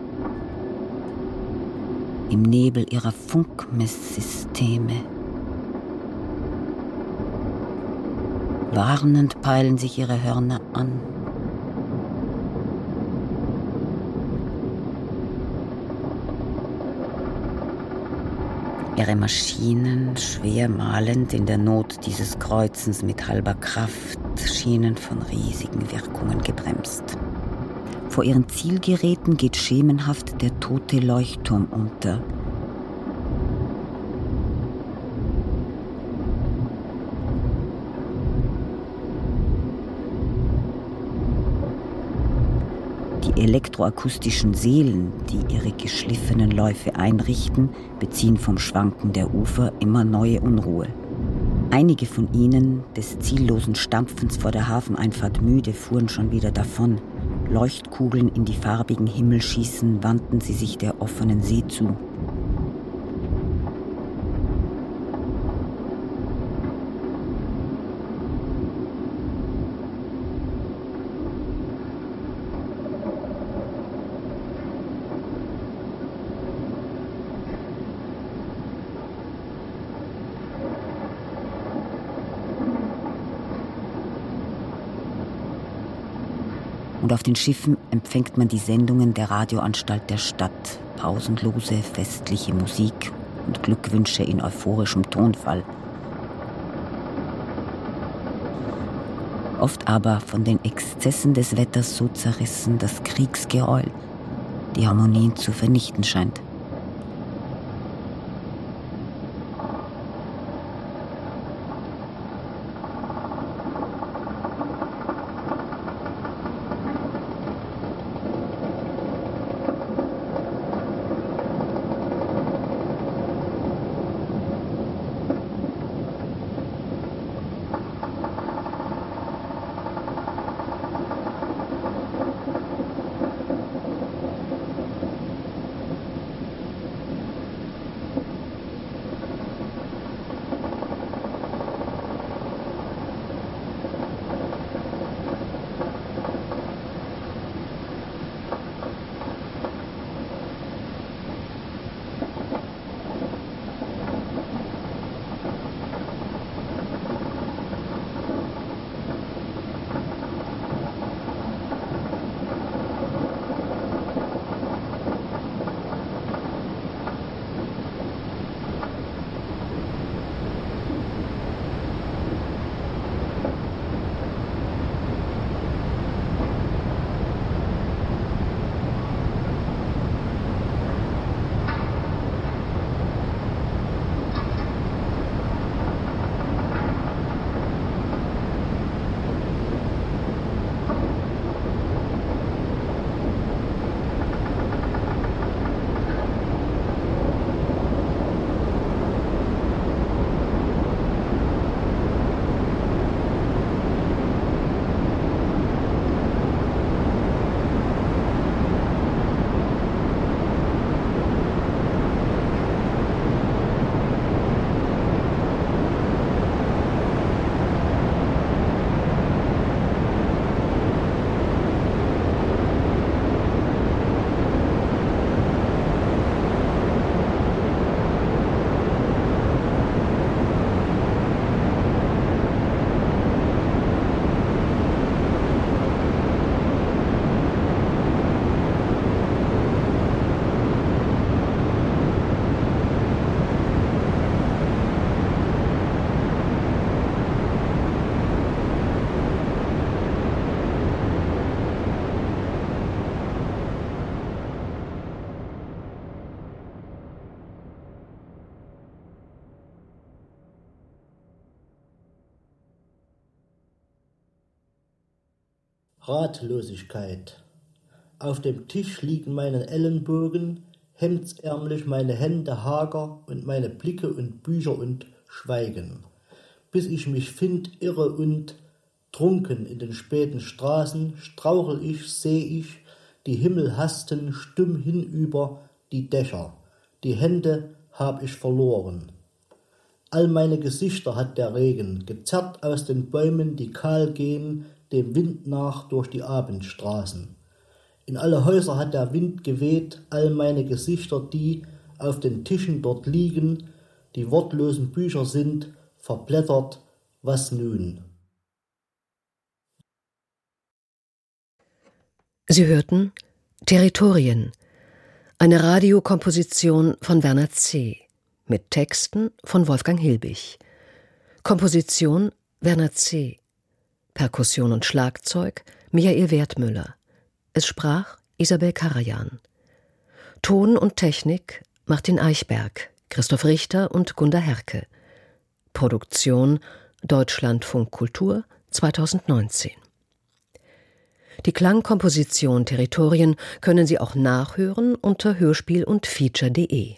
[SPEAKER 3] Im Nebel ihrer Funkmesssysteme. Warnend peilen sich ihre Hörner an. Ihre Maschinen, schwer malend in der Not dieses Kreuzens mit halber Kraft, schienen von riesigen Wirkungen gebremst. Vor ihren Zielgeräten geht schemenhaft der tote Leuchtturm unter. Die elektroakustischen Seelen, die ihre geschliffenen Läufe einrichten, beziehen vom Schwanken der Ufer immer neue Unruhe. Einige von ihnen, des ziellosen Stampfens vor der Hafeneinfahrt müde, fuhren schon wieder davon. Leuchtkugeln in die farbigen Himmel schießen, wandten sie sich der offenen See zu. Und auf den Schiffen empfängt man die Sendungen der Radioanstalt der Stadt. Pausenlose, festliche Musik und Glückwünsche in euphorischem Tonfall. Oft aber von den Exzessen des Wetters so zerrissen, dass Kriegsgeheul die Harmonien zu vernichten scheint.
[SPEAKER 1] Ratlosigkeit. Auf dem Tisch liegen meine Ellenbogen, hemdsärmlich meine Hände hager und meine Blicke und Bücher und Schweigen. Bis ich mich find, irre und trunken in den späten Straßen, strauchel ich, seh ich, die Himmel hasten stumm hinüber die Dächer. Die Hände hab ich verloren. All meine Gesichter hat der Regen gezerrt aus den Bäumen, die kahl gehen, dem Wind nach durch die Abendstraßen. In alle Häuser hat der Wind geweht, all meine Gesichter, die auf den Tischen dort liegen, die wortlosen Bücher sind, verblättert, was nun?
[SPEAKER 2] Sie hörten Territorien, eine Radiokomposition von Werner C., mit Texten von Wolfgang Hilbig. Komposition Werner C., Perkussion und Schlagzeug Michael Wertmüller. Es sprach Isabel Karajan. Ton und Technik Martin Eichberg, Christoph Richter und Gunda Herke. Produktion Deutschlandfunk Kultur zweitausendneunzehn. Die Klangkomposition Territorien können Sie auch nachhören unter hörspiel und feature punkt de.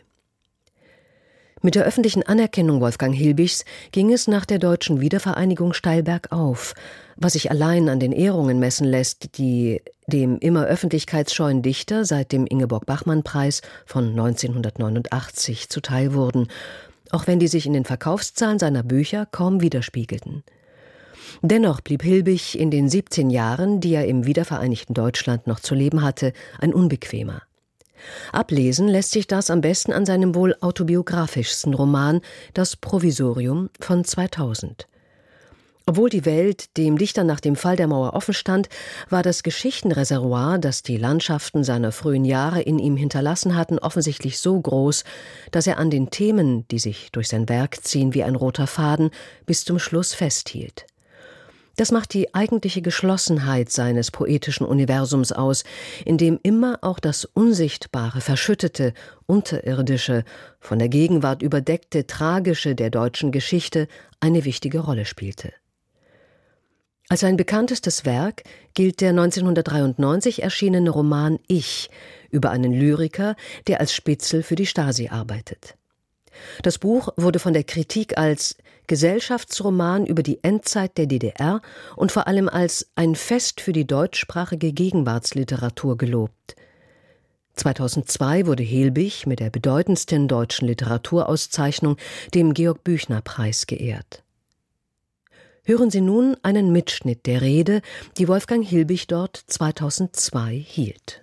[SPEAKER 2] Mit der öffentlichen Anerkennung Wolfgang Hilbigs ging es nach der deutschen Wiedervereinigung steil bergauf, was sich allein an den Ehrungen messen lässt, die dem immer öffentlichkeitsscheuen Dichter seit dem Ingeborg-Bachmann-Preis von neunzehnhundertneunundachtzig zuteil wurden, auch wenn die sich in den Verkaufszahlen seiner Bücher kaum widerspiegelten. Dennoch blieb Hilbig in den siebzehn Jahren, die er im wiedervereinigten Deutschland noch zu leben hatte, ein Unbequemer. Ablesen lässt sich das am besten an seinem wohl autobiografischsten Roman »Das Provisorium« von zweitausend. Obwohl die Welt dem Dichter nach dem Fall der Mauer offen stand, war das Geschichtenreservoir, das die Landschaften seiner frühen Jahre in ihm hinterlassen hatten, offensichtlich so groß, dass er an den Themen, die sich durch sein Werk ziehen wie ein roter Faden, bis zum Schluss festhielt. Das macht die eigentliche Geschlossenheit seines poetischen Universums aus, in dem immer auch das Unsichtbare, Verschüttete, Unterirdische, von der Gegenwart überdeckte, Tragische der deutschen Geschichte eine wichtige Rolle spielte. Als sein bekanntestes Werk gilt der neunzehnhundertdreiundneunzig erschienene Roman »Ich« über einen Lyriker, der als Spitzel für die Stasi arbeitet. Das Buch wurde von der Kritik als Gesellschaftsroman über die Endzeit der D D R und vor allem als ein Fest für die deutschsprachige Gegenwartsliteratur gelobt. zweitausendzwei wurde Hilbig mit der bedeutendsten deutschen Literaturauszeichnung, dem Georg-Büchner-Preis, geehrt. Hören Sie nun einen Mitschnitt der Rede, die Wolfgang Hilbig dort zweitausendzwei hielt.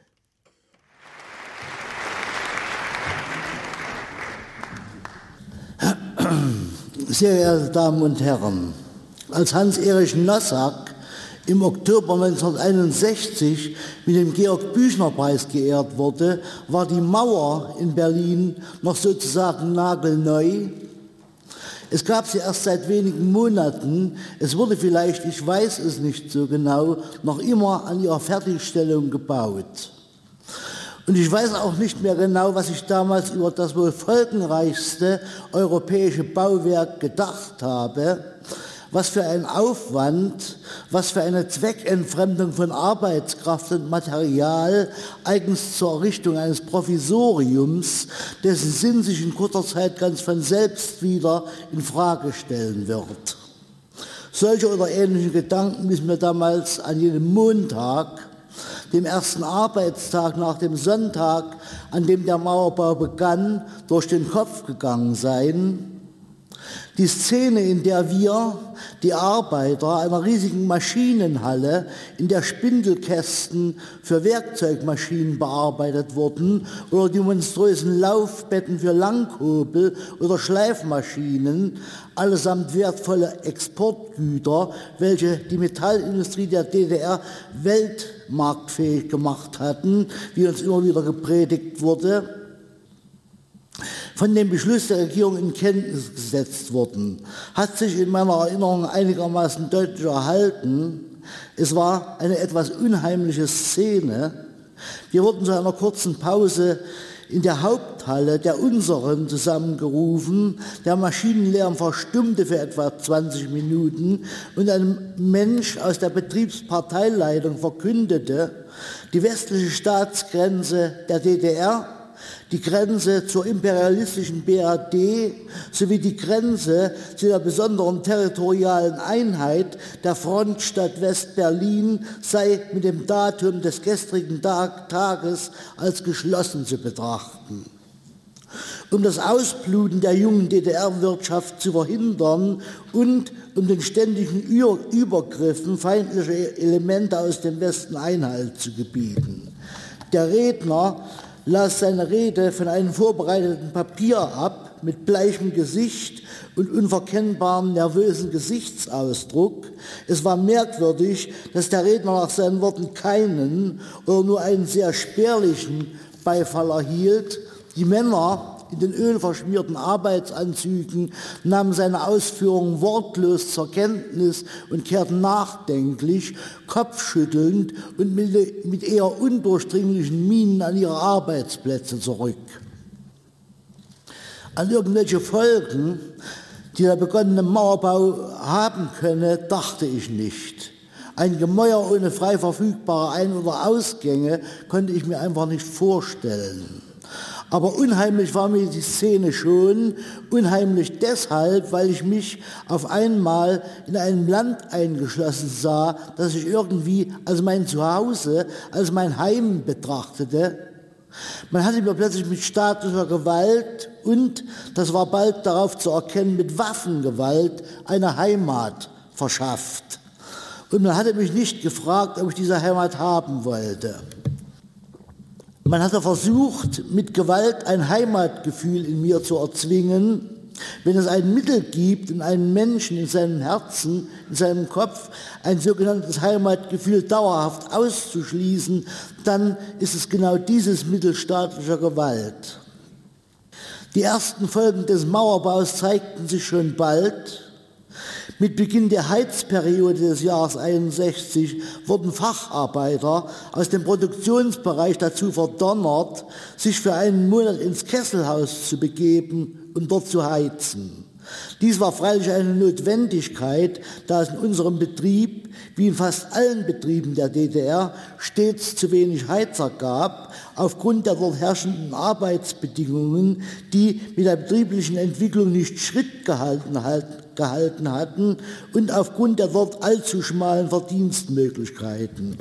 [SPEAKER 4] Sehr geehrte Damen und Herren, als Hans-Erich Nossack im Oktober neunzehnhunderteinundsechzig mit dem Georg-Büchner-Preis geehrt wurde, war die Mauer in Berlin noch sozusagen nagelneu. Es gab sie erst seit wenigen Monaten. Es wurde vielleicht, ich weiß es nicht so genau, noch immer an ihrer Fertigstellung gebaut. Und ich weiß auch nicht mehr genau, was ich damals über das wohl folgenreichste europäische Bauwerk gedacht habe. Was für ein Aufwand, was für eine Zweckentfremdung von Arbeitskraft und Material eigens zur Errichtung eines Provisoriums, dessen Sinn sich in kurzer Zeit ganz von selbst wieder in Frage stellen wird. Solche oder ähnliche Gedanken ist mir damals an jenem Montag, dem ersten Arbeitstag nach dem Sonntag, an dem der Mauerbau begann, durch den Kopf gegangen sein. Die Szene, in der wir, die Arbeiter einer riesigen Maschinenhalle, in der Spindelkästen für Werkzeugmaschinen bearbeitet wurden, oder die monströsen Laufbetten für Langhobel oder Schleifmaschinen, allesamt wertvolle Exportgüter, welche die Metallindustrie der D D R weltmarktfähig gemacht hatten, wie uns immer wieder gepredigt wurde, von dem Beschluss der Regierung in Kenntnis gesetzt wurden, hat sich in meiner Erinnerung einigermaßen deutlich erhalten. Es war eine etwas unheimliche Szene. Wir wurden zu einer kurzen Pause in der Haupthalle der unseren zusammengerufen. Der Maschinenlärm verstummte für etwa zwanzig Minuten und ein Mensch aus der Betriebsparteileitung verkündete, die westliche Staatsgrenze der D D R, die Grenze zur imperialistischen B R D sowie die Grenze zu der besonderen territorialen Einheit der Frontstadt West-Berlin sei mit dem Datum des gestrigen Tag Tages als geschlossen zu betrachten. Um das Ausbluten der jungen D D R-Wirtschaft zu verhindern und um den ständigen Übergriffen feindlicher Elemente aus dem Westen Einhalt zu gebieten. Der Redner las seine Rede von einem vorbereiteten Papier ab, mit bleichem Gesicht und unverkennbarem nervösen Gesichtsausdruck. Es war merkwürdig, dass der Redner nach seinen Worten keinen oder nur einen sehr spärlichen Beifall erhielt. Die Männer in den ölverschmierten Arbeitsanzügen nahmen seine Ausführungen wortlos zur Kenntnis und kehrten nachdenklich, kopfschüttelnd und mit, mit eher undurchdringlichen Mienen an ihre Arbeitsplätze zurück. An irgendwelche Folgen, die der begonnene Mauerbau haben könne, dachte ich nicht. Ein Gemäuer ohne frei verfügbare Ein- oder Ausgänge konnte ich mir einfach nicht vorstellen. Aber unheimlich war mir die Szene schon, unheimlich deshalb, weil ich mich auf einmal in einem Land eingeschlossen sah, das ich irgendwie als mein Zuhause, als mein Heim betrachtete. Man hatte mir plötzlich mit staatlicher Gewalt und, das war bald darauf zu erkennen, mit Waffengewalt eine Heimat verschafft. Und man hatte mich nicht gefragt, ob ich diese Heimat haben wollte. Man hatte versucht, mit Gewalt ein Heimatgefühl in mir zu erzwingen. Wenn es ein Mittel gibt, in einem Menschen, in seinem Herzen, in seinem Kopf, ein sogenanntes Heimatgefühl dauerhaft auszuschließen, dann ist es genau dieses Mittel staatlicher Gewalt. Die ersten Folgen des Mauerbaus zeigten sich schon bald. Mit Beginn der Heizperiode des Jahres einundsechzig wurden Facharbeiter aus dem Produktionsbereich dazu verdonnert, sich für einen Monat ins Kesselhaus zu begeben und dort zu heizen. Dies war freilich eine Notwendigkeit, da es in unserem Betrieb, wie in fast allen Betrieben der D D R, stets zu wenig Heizer gab, aufgrund der dort herrschenden Arbeitsbedingungen, die mit der betrieblichen Entwicklung nicht Schritt gehalten, gehalten hatten und aufgrund der dort allzu schmalen Verdienstmöglichkeiten.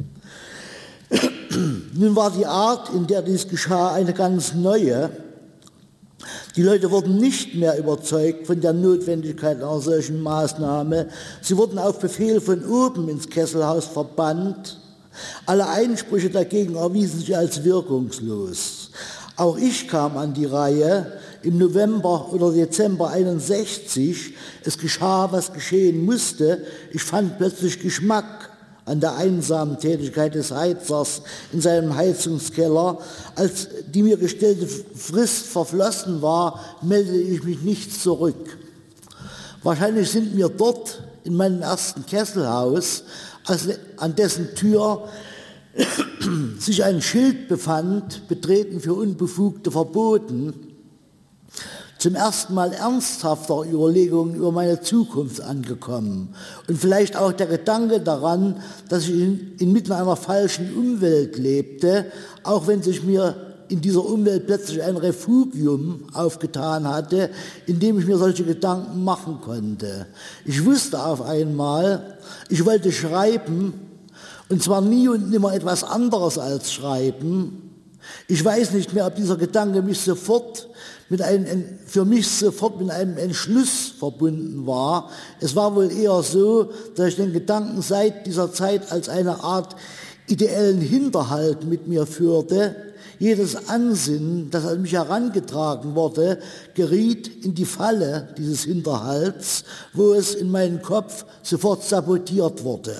[SPEAKER 4] Nun war die Art, in der dies geschah, eine ganz neue. Die Leute wurden nicht mehr überzeugt von der Notwendigkeit einer solchen Maßnahme. Sie wurden auf Befehl von oben ins Kesselhaus verbannt. Alle Einsprüche dagegen erwiesen sich als wirkungslos. Auch ich kam an die Reihe im November oder Dezember einundsechzig. Es geschah, was geschehen musste. Ich fand plötzlich Geschmack an der einsamen Tätigkeit des Heizers in seinem Heizungskeller. Als die mir gestellte Frist verflossen war, meldete ich mich nicht zurück. Wahrscheinlich sind mir dort in meinem ersten Kesselhaus, als an dessen Tür sich ein Schild befand, Betreten für Unbefugte verboten, zum ersten Mal ernsthafter Überlegungen über meine Zukunft angekommen und vielleicht auch der Gedanke daran, dass ich in, inmitten einer falschen Umwelt lebte, auch wenn sich mir in dieser Umwelt plötzlich ein Refugium aufgetan hatte, in dem ich mir solche Gedanken machen konnte. Ich wusste auf einmal, ich wollte schreiben, und zwar nie und nimmer etwas anderes als schreiben. Ich weiß nicht mehr, ob dieser Gedanke mich sofort mit einem, für mich sofort mit einem Entschluss verbunden war. Es war wohl eher so, dass ich den Gedanken seit dieser Zeit als eine Art ideellen Hinterhalt mit mir führte. Jedes Ansinnen, das an mich herangetragen wurde, geriet in die Falle dieses Hinterhalts, wo es in meinen Kopf sofort sabotiert wurde.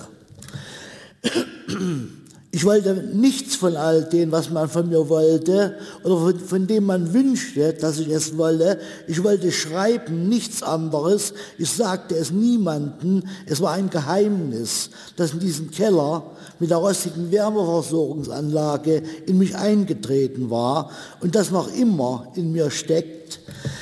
[SPEAKER 4] Ich wollte nichts von all dem, was man von mir wollte oder von, von dem man wünschte, dass ich es wolle. Ich wollte schreiben, nichts anderes. Ich sagte es niemandem. Es war ein Geheimnis, das in diesen Keller mit der rostigen Wärmeversorgungsanlage in mich eingetreten war und das noch immer in mir steckt.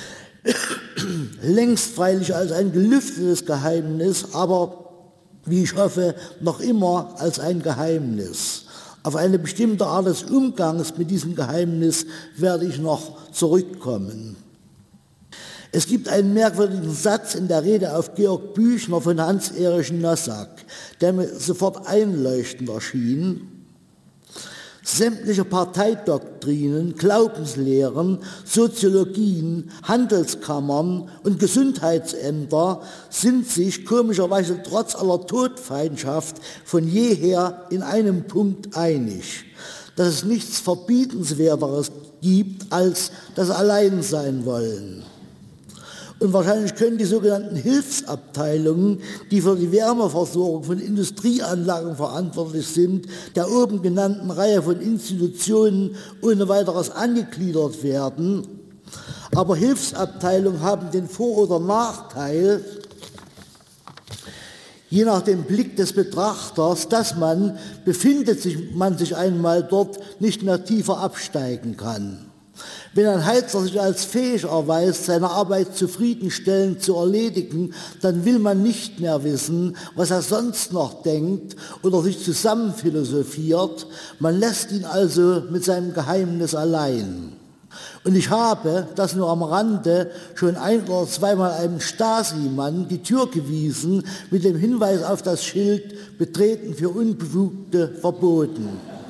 [SPEAKER 4] Längst freilich als ein gelüftetes Geheimnis, aber wie ich hoffe, noch immer als ein Geheimnis. Auf eine bestimmte Art des Umgangs mit diesem Geheimnis werde ich noch zurückkommen. Es gibt einen merkwürdigen Satz in der Rede auf Georg Büchner von Hans-Erich Nossack, der mir sofort einleuchtend erschien. Sämtliche Parteidoktrinen, Glaubenslehren, Soziologien, Handelskammern und Gesundheitsämter sind sich komischerweise trotz aller Todfeindschaft von jeher in einem Punkt einig, dass es nichts Verbietenswerteres gibt als das Alleinsein wollen. Und wahrscheinlich können die sogenannten Hilfsabteilungen, die für die Wärmeversorgung von Industrieanlagen verantwortlich sind, der oben genannten Reihe von Institutionen ohne weiteres angegliedert werden. Aber Hilfsabteilungen haben den Vor- oder Nachteil, je nach dem Blick des Betrachters, dass man, befindet sich, man sich einmal dort, nicht mehr tiefer absteigen kann. Wenn ein Heizer sich als fähig erweist, seine Arbeit zufriedenstellend zu erledigen, dann will man nicht mehr wissen, was er sonst noch denkt oder sich zusammenphilosophiert. Man lässt ihn also mit seinem Geheimnis allein. Und ich habe, das nur am Rande, schon ein- oder zweimal einem Stasi-Mann die Tür gewiesen mit dem Hinweis auf das Schild "Betreten für Unbefugte verboten".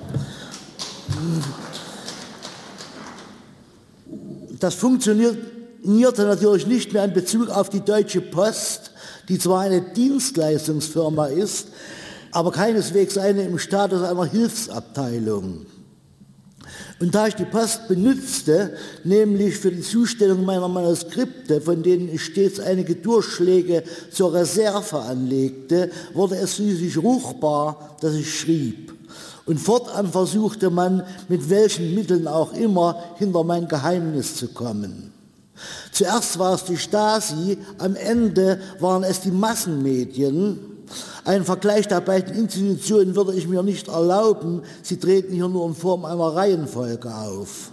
[SPEAKER 4] Das funktionierte natürlich nicht mehr in Bezug auf die Deutsche Post, die zwar eine Dienstleistungsfirma ist, aber keineswegs eine im Status einer Hilfsabteilung. Und da ich die Post benutzte, nämlich für die Zustellung meiner Manuskripte, von denen ich stets einige Durchschläge zur Reserve anlegte, wurde es schließlich ruchbar, dass ich schrieb. Und fortan versuchte man, mit welchen Mitteln auch immer, hinter mein Geheimnis zu kommen. Zuerst war es die Stasi, am Ende waren es die Massenmedien. Einen Vergleich der beiden Institutionen würde ich mir nicht erlauben, sie treten hier nur in Form einer Reihenfolge auf.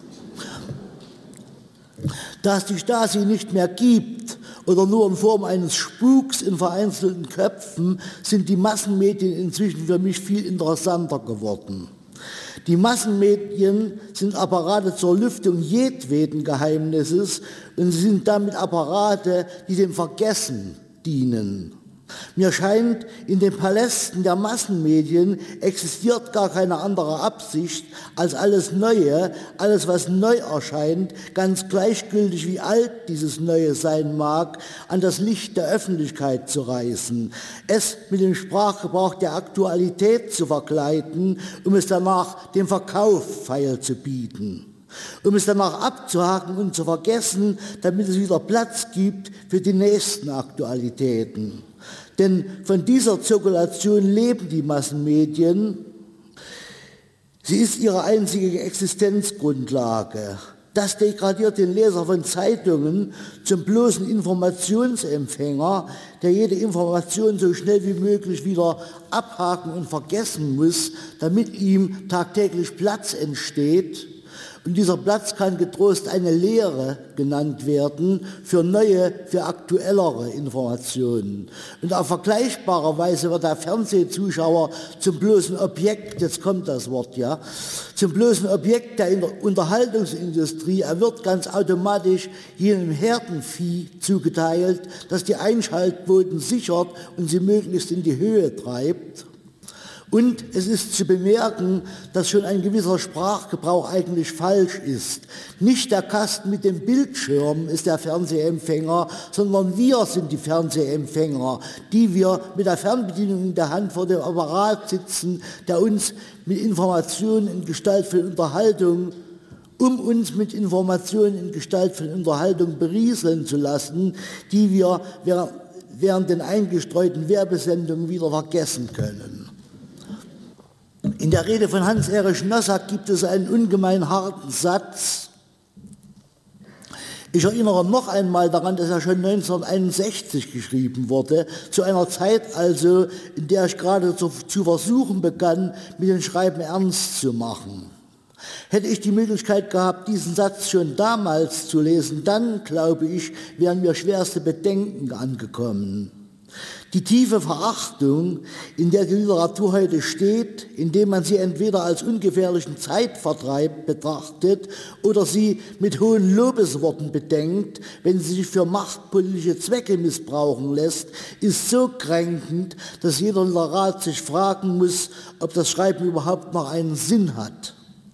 [SPEAKER 4] Da es die Stasi nicht mehr gibt oder nur in Form eines Spuks in vereinzelten Köpfen, sind die Massenmedien inzwischen für mich viel interessanter geworden. Die Massenmedien sind Apparate zur Lüftung jedweden Geheimnisses und sie sind damit Apparate, die dem Vergessen dienen. Mir scheint, in den Palästen der Massenmedien existiert gar keine andere Absicht, als alles Neue, alles was neu erscheint, ganz gleichgültig wie alt dieses Neue sein mag, an das Licht der Öffentlichkeit zu reißen, es mit dem Sprachgebrauch der Aktualität zu verkleiden, um es danach dem Verkauf feil zu bieten. Um es danach abzuhaken und zu vergessen, damit es wieder Platz gibt für die nächsten Aktualitäten. Denn von dieser Zirkulation leben die Massenmedien. Sie ist ihre einzige Existenzgrundlage. Das degradiert den Leser von Zeitungen zum bloßen Informationsempfänger, der jede Information so schnell wie möglich wieder abhaken und vergessen muss, damit ihm tagtäglich Platz entsteht. Und dieser Platz kann getrost eine Leere genannt werden für neue, für aktuellere Informationen. Und auf vergleichbare Weise wird der Fernsehzuschauer zum bloßen Objekt, jetzt kommt das Wort, ja, zum bloßen Objekt der Unterhaltungsindustrie. Er wird ganz automatisch jenem Herdenvieh zugeteilt, das die Einschaltquoten sichert und sie möglichst in die Höhe treibt. Und es ist zu bemerken, dass schon ein gewisser Sprachgebrauch eigentlich falsch ist. Nicht der Kasten mit dem Bildschirm ist der Fernsehempfänger, sondern wir sind die Fernsehempfänger, die wir mit der Fernbedienung in der Hand vor dem Apparat sitzen, der uns mit Informationen in Gestalt von Unterhaltung, um uns mit Informationen in Gestalt von Unterhaltung berieseln zu lassen, die wir während den eingestreuten Werbesendungen wieder vergessen können. In der Rede von Hans-Erich Nossack gibt es einen ungemein harten Satz. Ich erinnere noch einmal daran, dass er schon neunzehnhunderteinundsechzig geschrieben wurde, zu einer Zeit also, in der ich gerade zu, zu versuchen begann, mit dem Schreiben ernst zu machen. Hätte ich die Möglichkeit gehabt, diesen Satz schon damals zu lesen, dann, glaube ich, wären mir schwerste Bedenken angekommen. Die tiefe Verachtung, in der die Literatur heute steht, indem man sie entweder als ungefährlichen Zeitvertreib betrachtet oder sie mit hohen Lobesworten bedenkt, wenn sie sich für machtpolitische Zwecke missbrauchen lässt, ist so kränkend, dass jeder Literat sich fragen muss, ob das Schreiben überhaupt noch einen Sinn hat.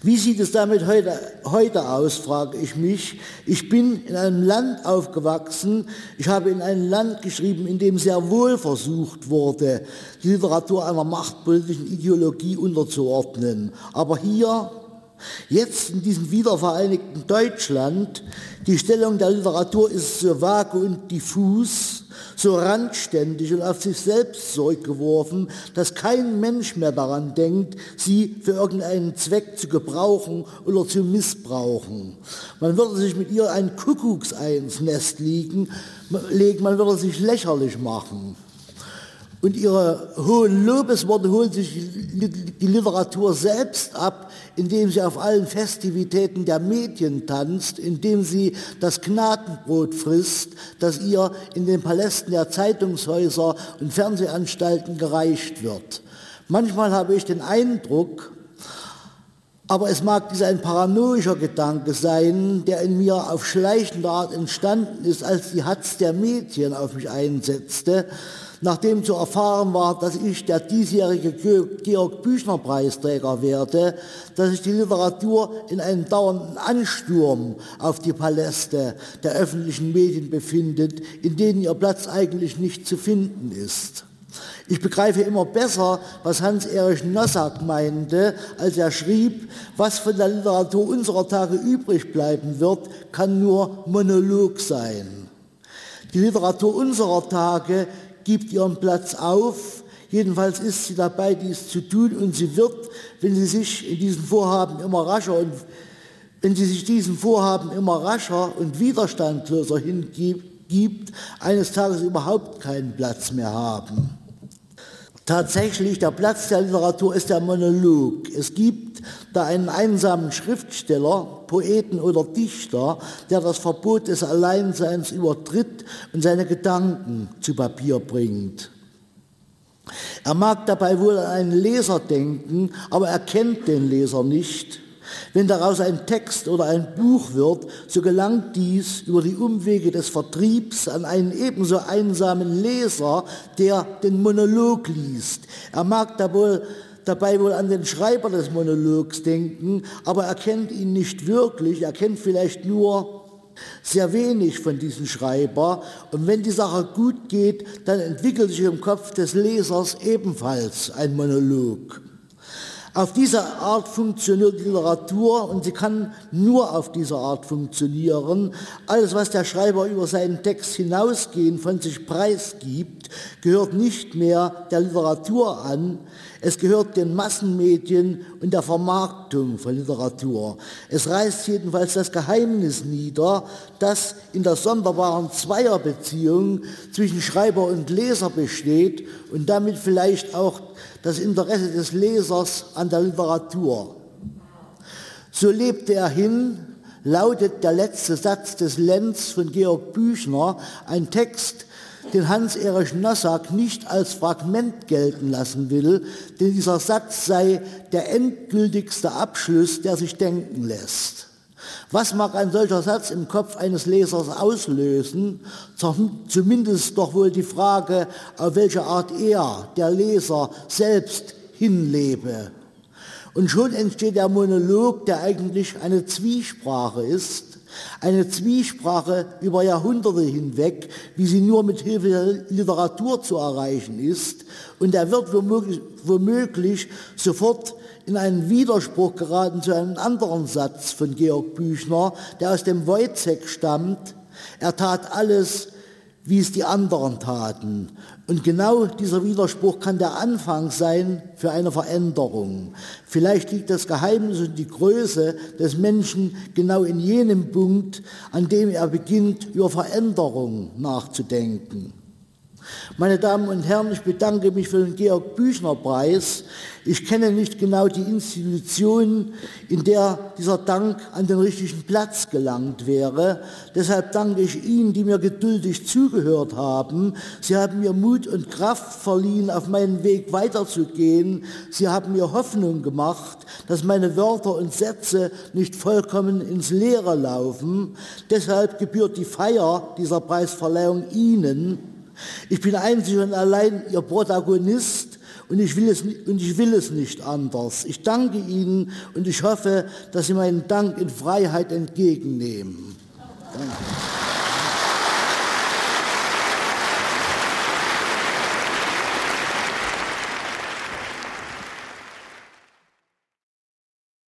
[SPEAKER 4] Wie sieht es damit heute, heute aus, frage ich mich. Ich bin in einem Land aufgewachsen, ich habe in einem Land geschrieben, in dem sehr wohl versucht wurde, die Literatur einer machtpolitischen Ideologie unterzuordnen. Aber hier, jetzt in diesem wiedervereinigten Deutschland, die Stellung der Literatur ist so vage und diffus, so randständig und auf sich selbst zurückgeworfen, dass kein Mensch mehr daran denkt, sie für irgendeinen Zweck zu gebrauchen oder zu missbrauchen. Man würde sich mit ihr ein Kuckucksei ins Nest legen, man würde sich lächerlich machen. Und ihre hohen Lobesworte holt sich die Literatur selbst ab, indem sie auf allen Festivitäten der Medien tanzt, indem sie das Gnadenbrot frisst, das ihr in den Palästen der Zeitungshäuser und Fernsehanstalten gereicht wird. Manchmal habe ich den Eindruck, aber es mag dies ein paranoischer Gedanke sein, der in mir auf schleichende Art entstanden ist, als die Hatz der Medien auf mich einsetzte, nachdem zu erfahren war, dass ich der diesjährige Georg-Büchner-Preisträger werde, dass sich die Literatur in einem dauernden Ansturm auf die Paläste der öffentlichen Medien befindet, in denen ihr Platz eigentlich nicht zu finden ist. Ich begreife immer besser, was Hans-Erich Nossack meinte, als er schrieb, was von der Literatur unserer Tage übrig bleiben wird, kann nur Monolog sein. Die Literatur unserer Tage gibt ihren Platz auf, jedenfalls ist sie dabei, dies zu tun, und sie wird, wenn sie sich in diesen Vorhaben immer rascher und wenn sie sich diesen Vorhaben immer rascher und widerstandsloser hingibt, eines Tages überhaupt keinen Platz mehr haben. Tatsächlich, der Platz der Literatur ist der Monolog. Es gibt da einen einsamen Schriftsteller, Poeten oder Dichter, der das Verbot des Alleinseins übertritt und seine Gedanken zu Papier bringt. Er mag dabei wohl an einen Leser denken, aber er kennt den Leser nicht. Wenn daraus ein Text oder ein Buch wird, so gelangt dies über die Umwege des Vertriebs an einen ebenso einsamen Leser, der den Monolog liest. Er mag da wohl, dabei wohl an den Schreiber des Monologs denken, aber er kennt ihn nicht wirklich, er kennt vielleicht nur sehr wenig von diesem Schreiber. Und wenn die Sache gut geht, dann entwickelt sich im Kopf des Lesers ebenfalls ein Monolog. Auf diese Art funktioniert Literatur, und sie kann nur auf diese Art funktionieren. Alles, was der Schreiber über seinen Text hinausgehend von sich preisgibt, gehört nicht mehr der Literatur an. Es gehört den Massenmedien und der Vermarktung von Literatur. Es reißt jedenfalls das Geheimnis nieder, das in der sonderbaren Zweierbeziehung zwischen Schreiber und Leser besteht und damit vielleicht auch das Interesse des Lesers an der Literatur. So lebte er hin, lautet der letzte Satz des Lenz von Georg Büchner, ein Text, den Hans-Erich Nossack nicht als Fragment gelten lassen will, denn dieser Satz sei der endgültigste Abschluss, der sich denken lässt. Was mag ein solcher Satz im Kopf eines Lesers auslösen? Zumindest doch wohl die Frage, auf welche Art er, der Leser, selbst hinlebe. Und schon entsteht der Monolog, der eigentlich eine Zwiesprache ist, eine Zwiesprache über Jahrhunderte hinweg, wie sie nur mit Hilfe der Literatur zu erreichen ist. Und er wird womöglich, womöglich sofort in einen Widerspruch geraten zu einem anderen Satz von Georg Büchner, der aus dem Wojzeck stammt. Er tat alles, wie es die anderen taten. Und genau dieser Widerspruch kann der Anfang sein für eine Veränderung. Vielleicht liegt das Geheimnis und die Größe des Menschen genau in jenem Punkt, an dem er beginnt, über Veränderung nachzudenken. Meine Damen und Herren, ich bedanke mich für den Georg-Büchner-Preis. Ich kenne nicht genau die Institution, in der dieser Dank an den richtigen Platz gelangt wäre. Deshalb danke ich Ihnen, die mir geduldig zugehört haben. Sie haben mir Mut und Kraft verliehen, auf meinen Weg weiterzugehen. Sie haben mir Hoffnung gemacht, dass meine Wörter und Sätze nicht vollkommen ins Leere laufen. Deshalb gebührt die Feier dieser Preisverleihung Ihnen. Ich bin einzig und allein Ihr Protagonist und ich will es, und ich will es nicht anders. Ich danke Ihnen und ich hoffe, dass Sie meinen Dank in Freiheit entgegennehmen. Danke.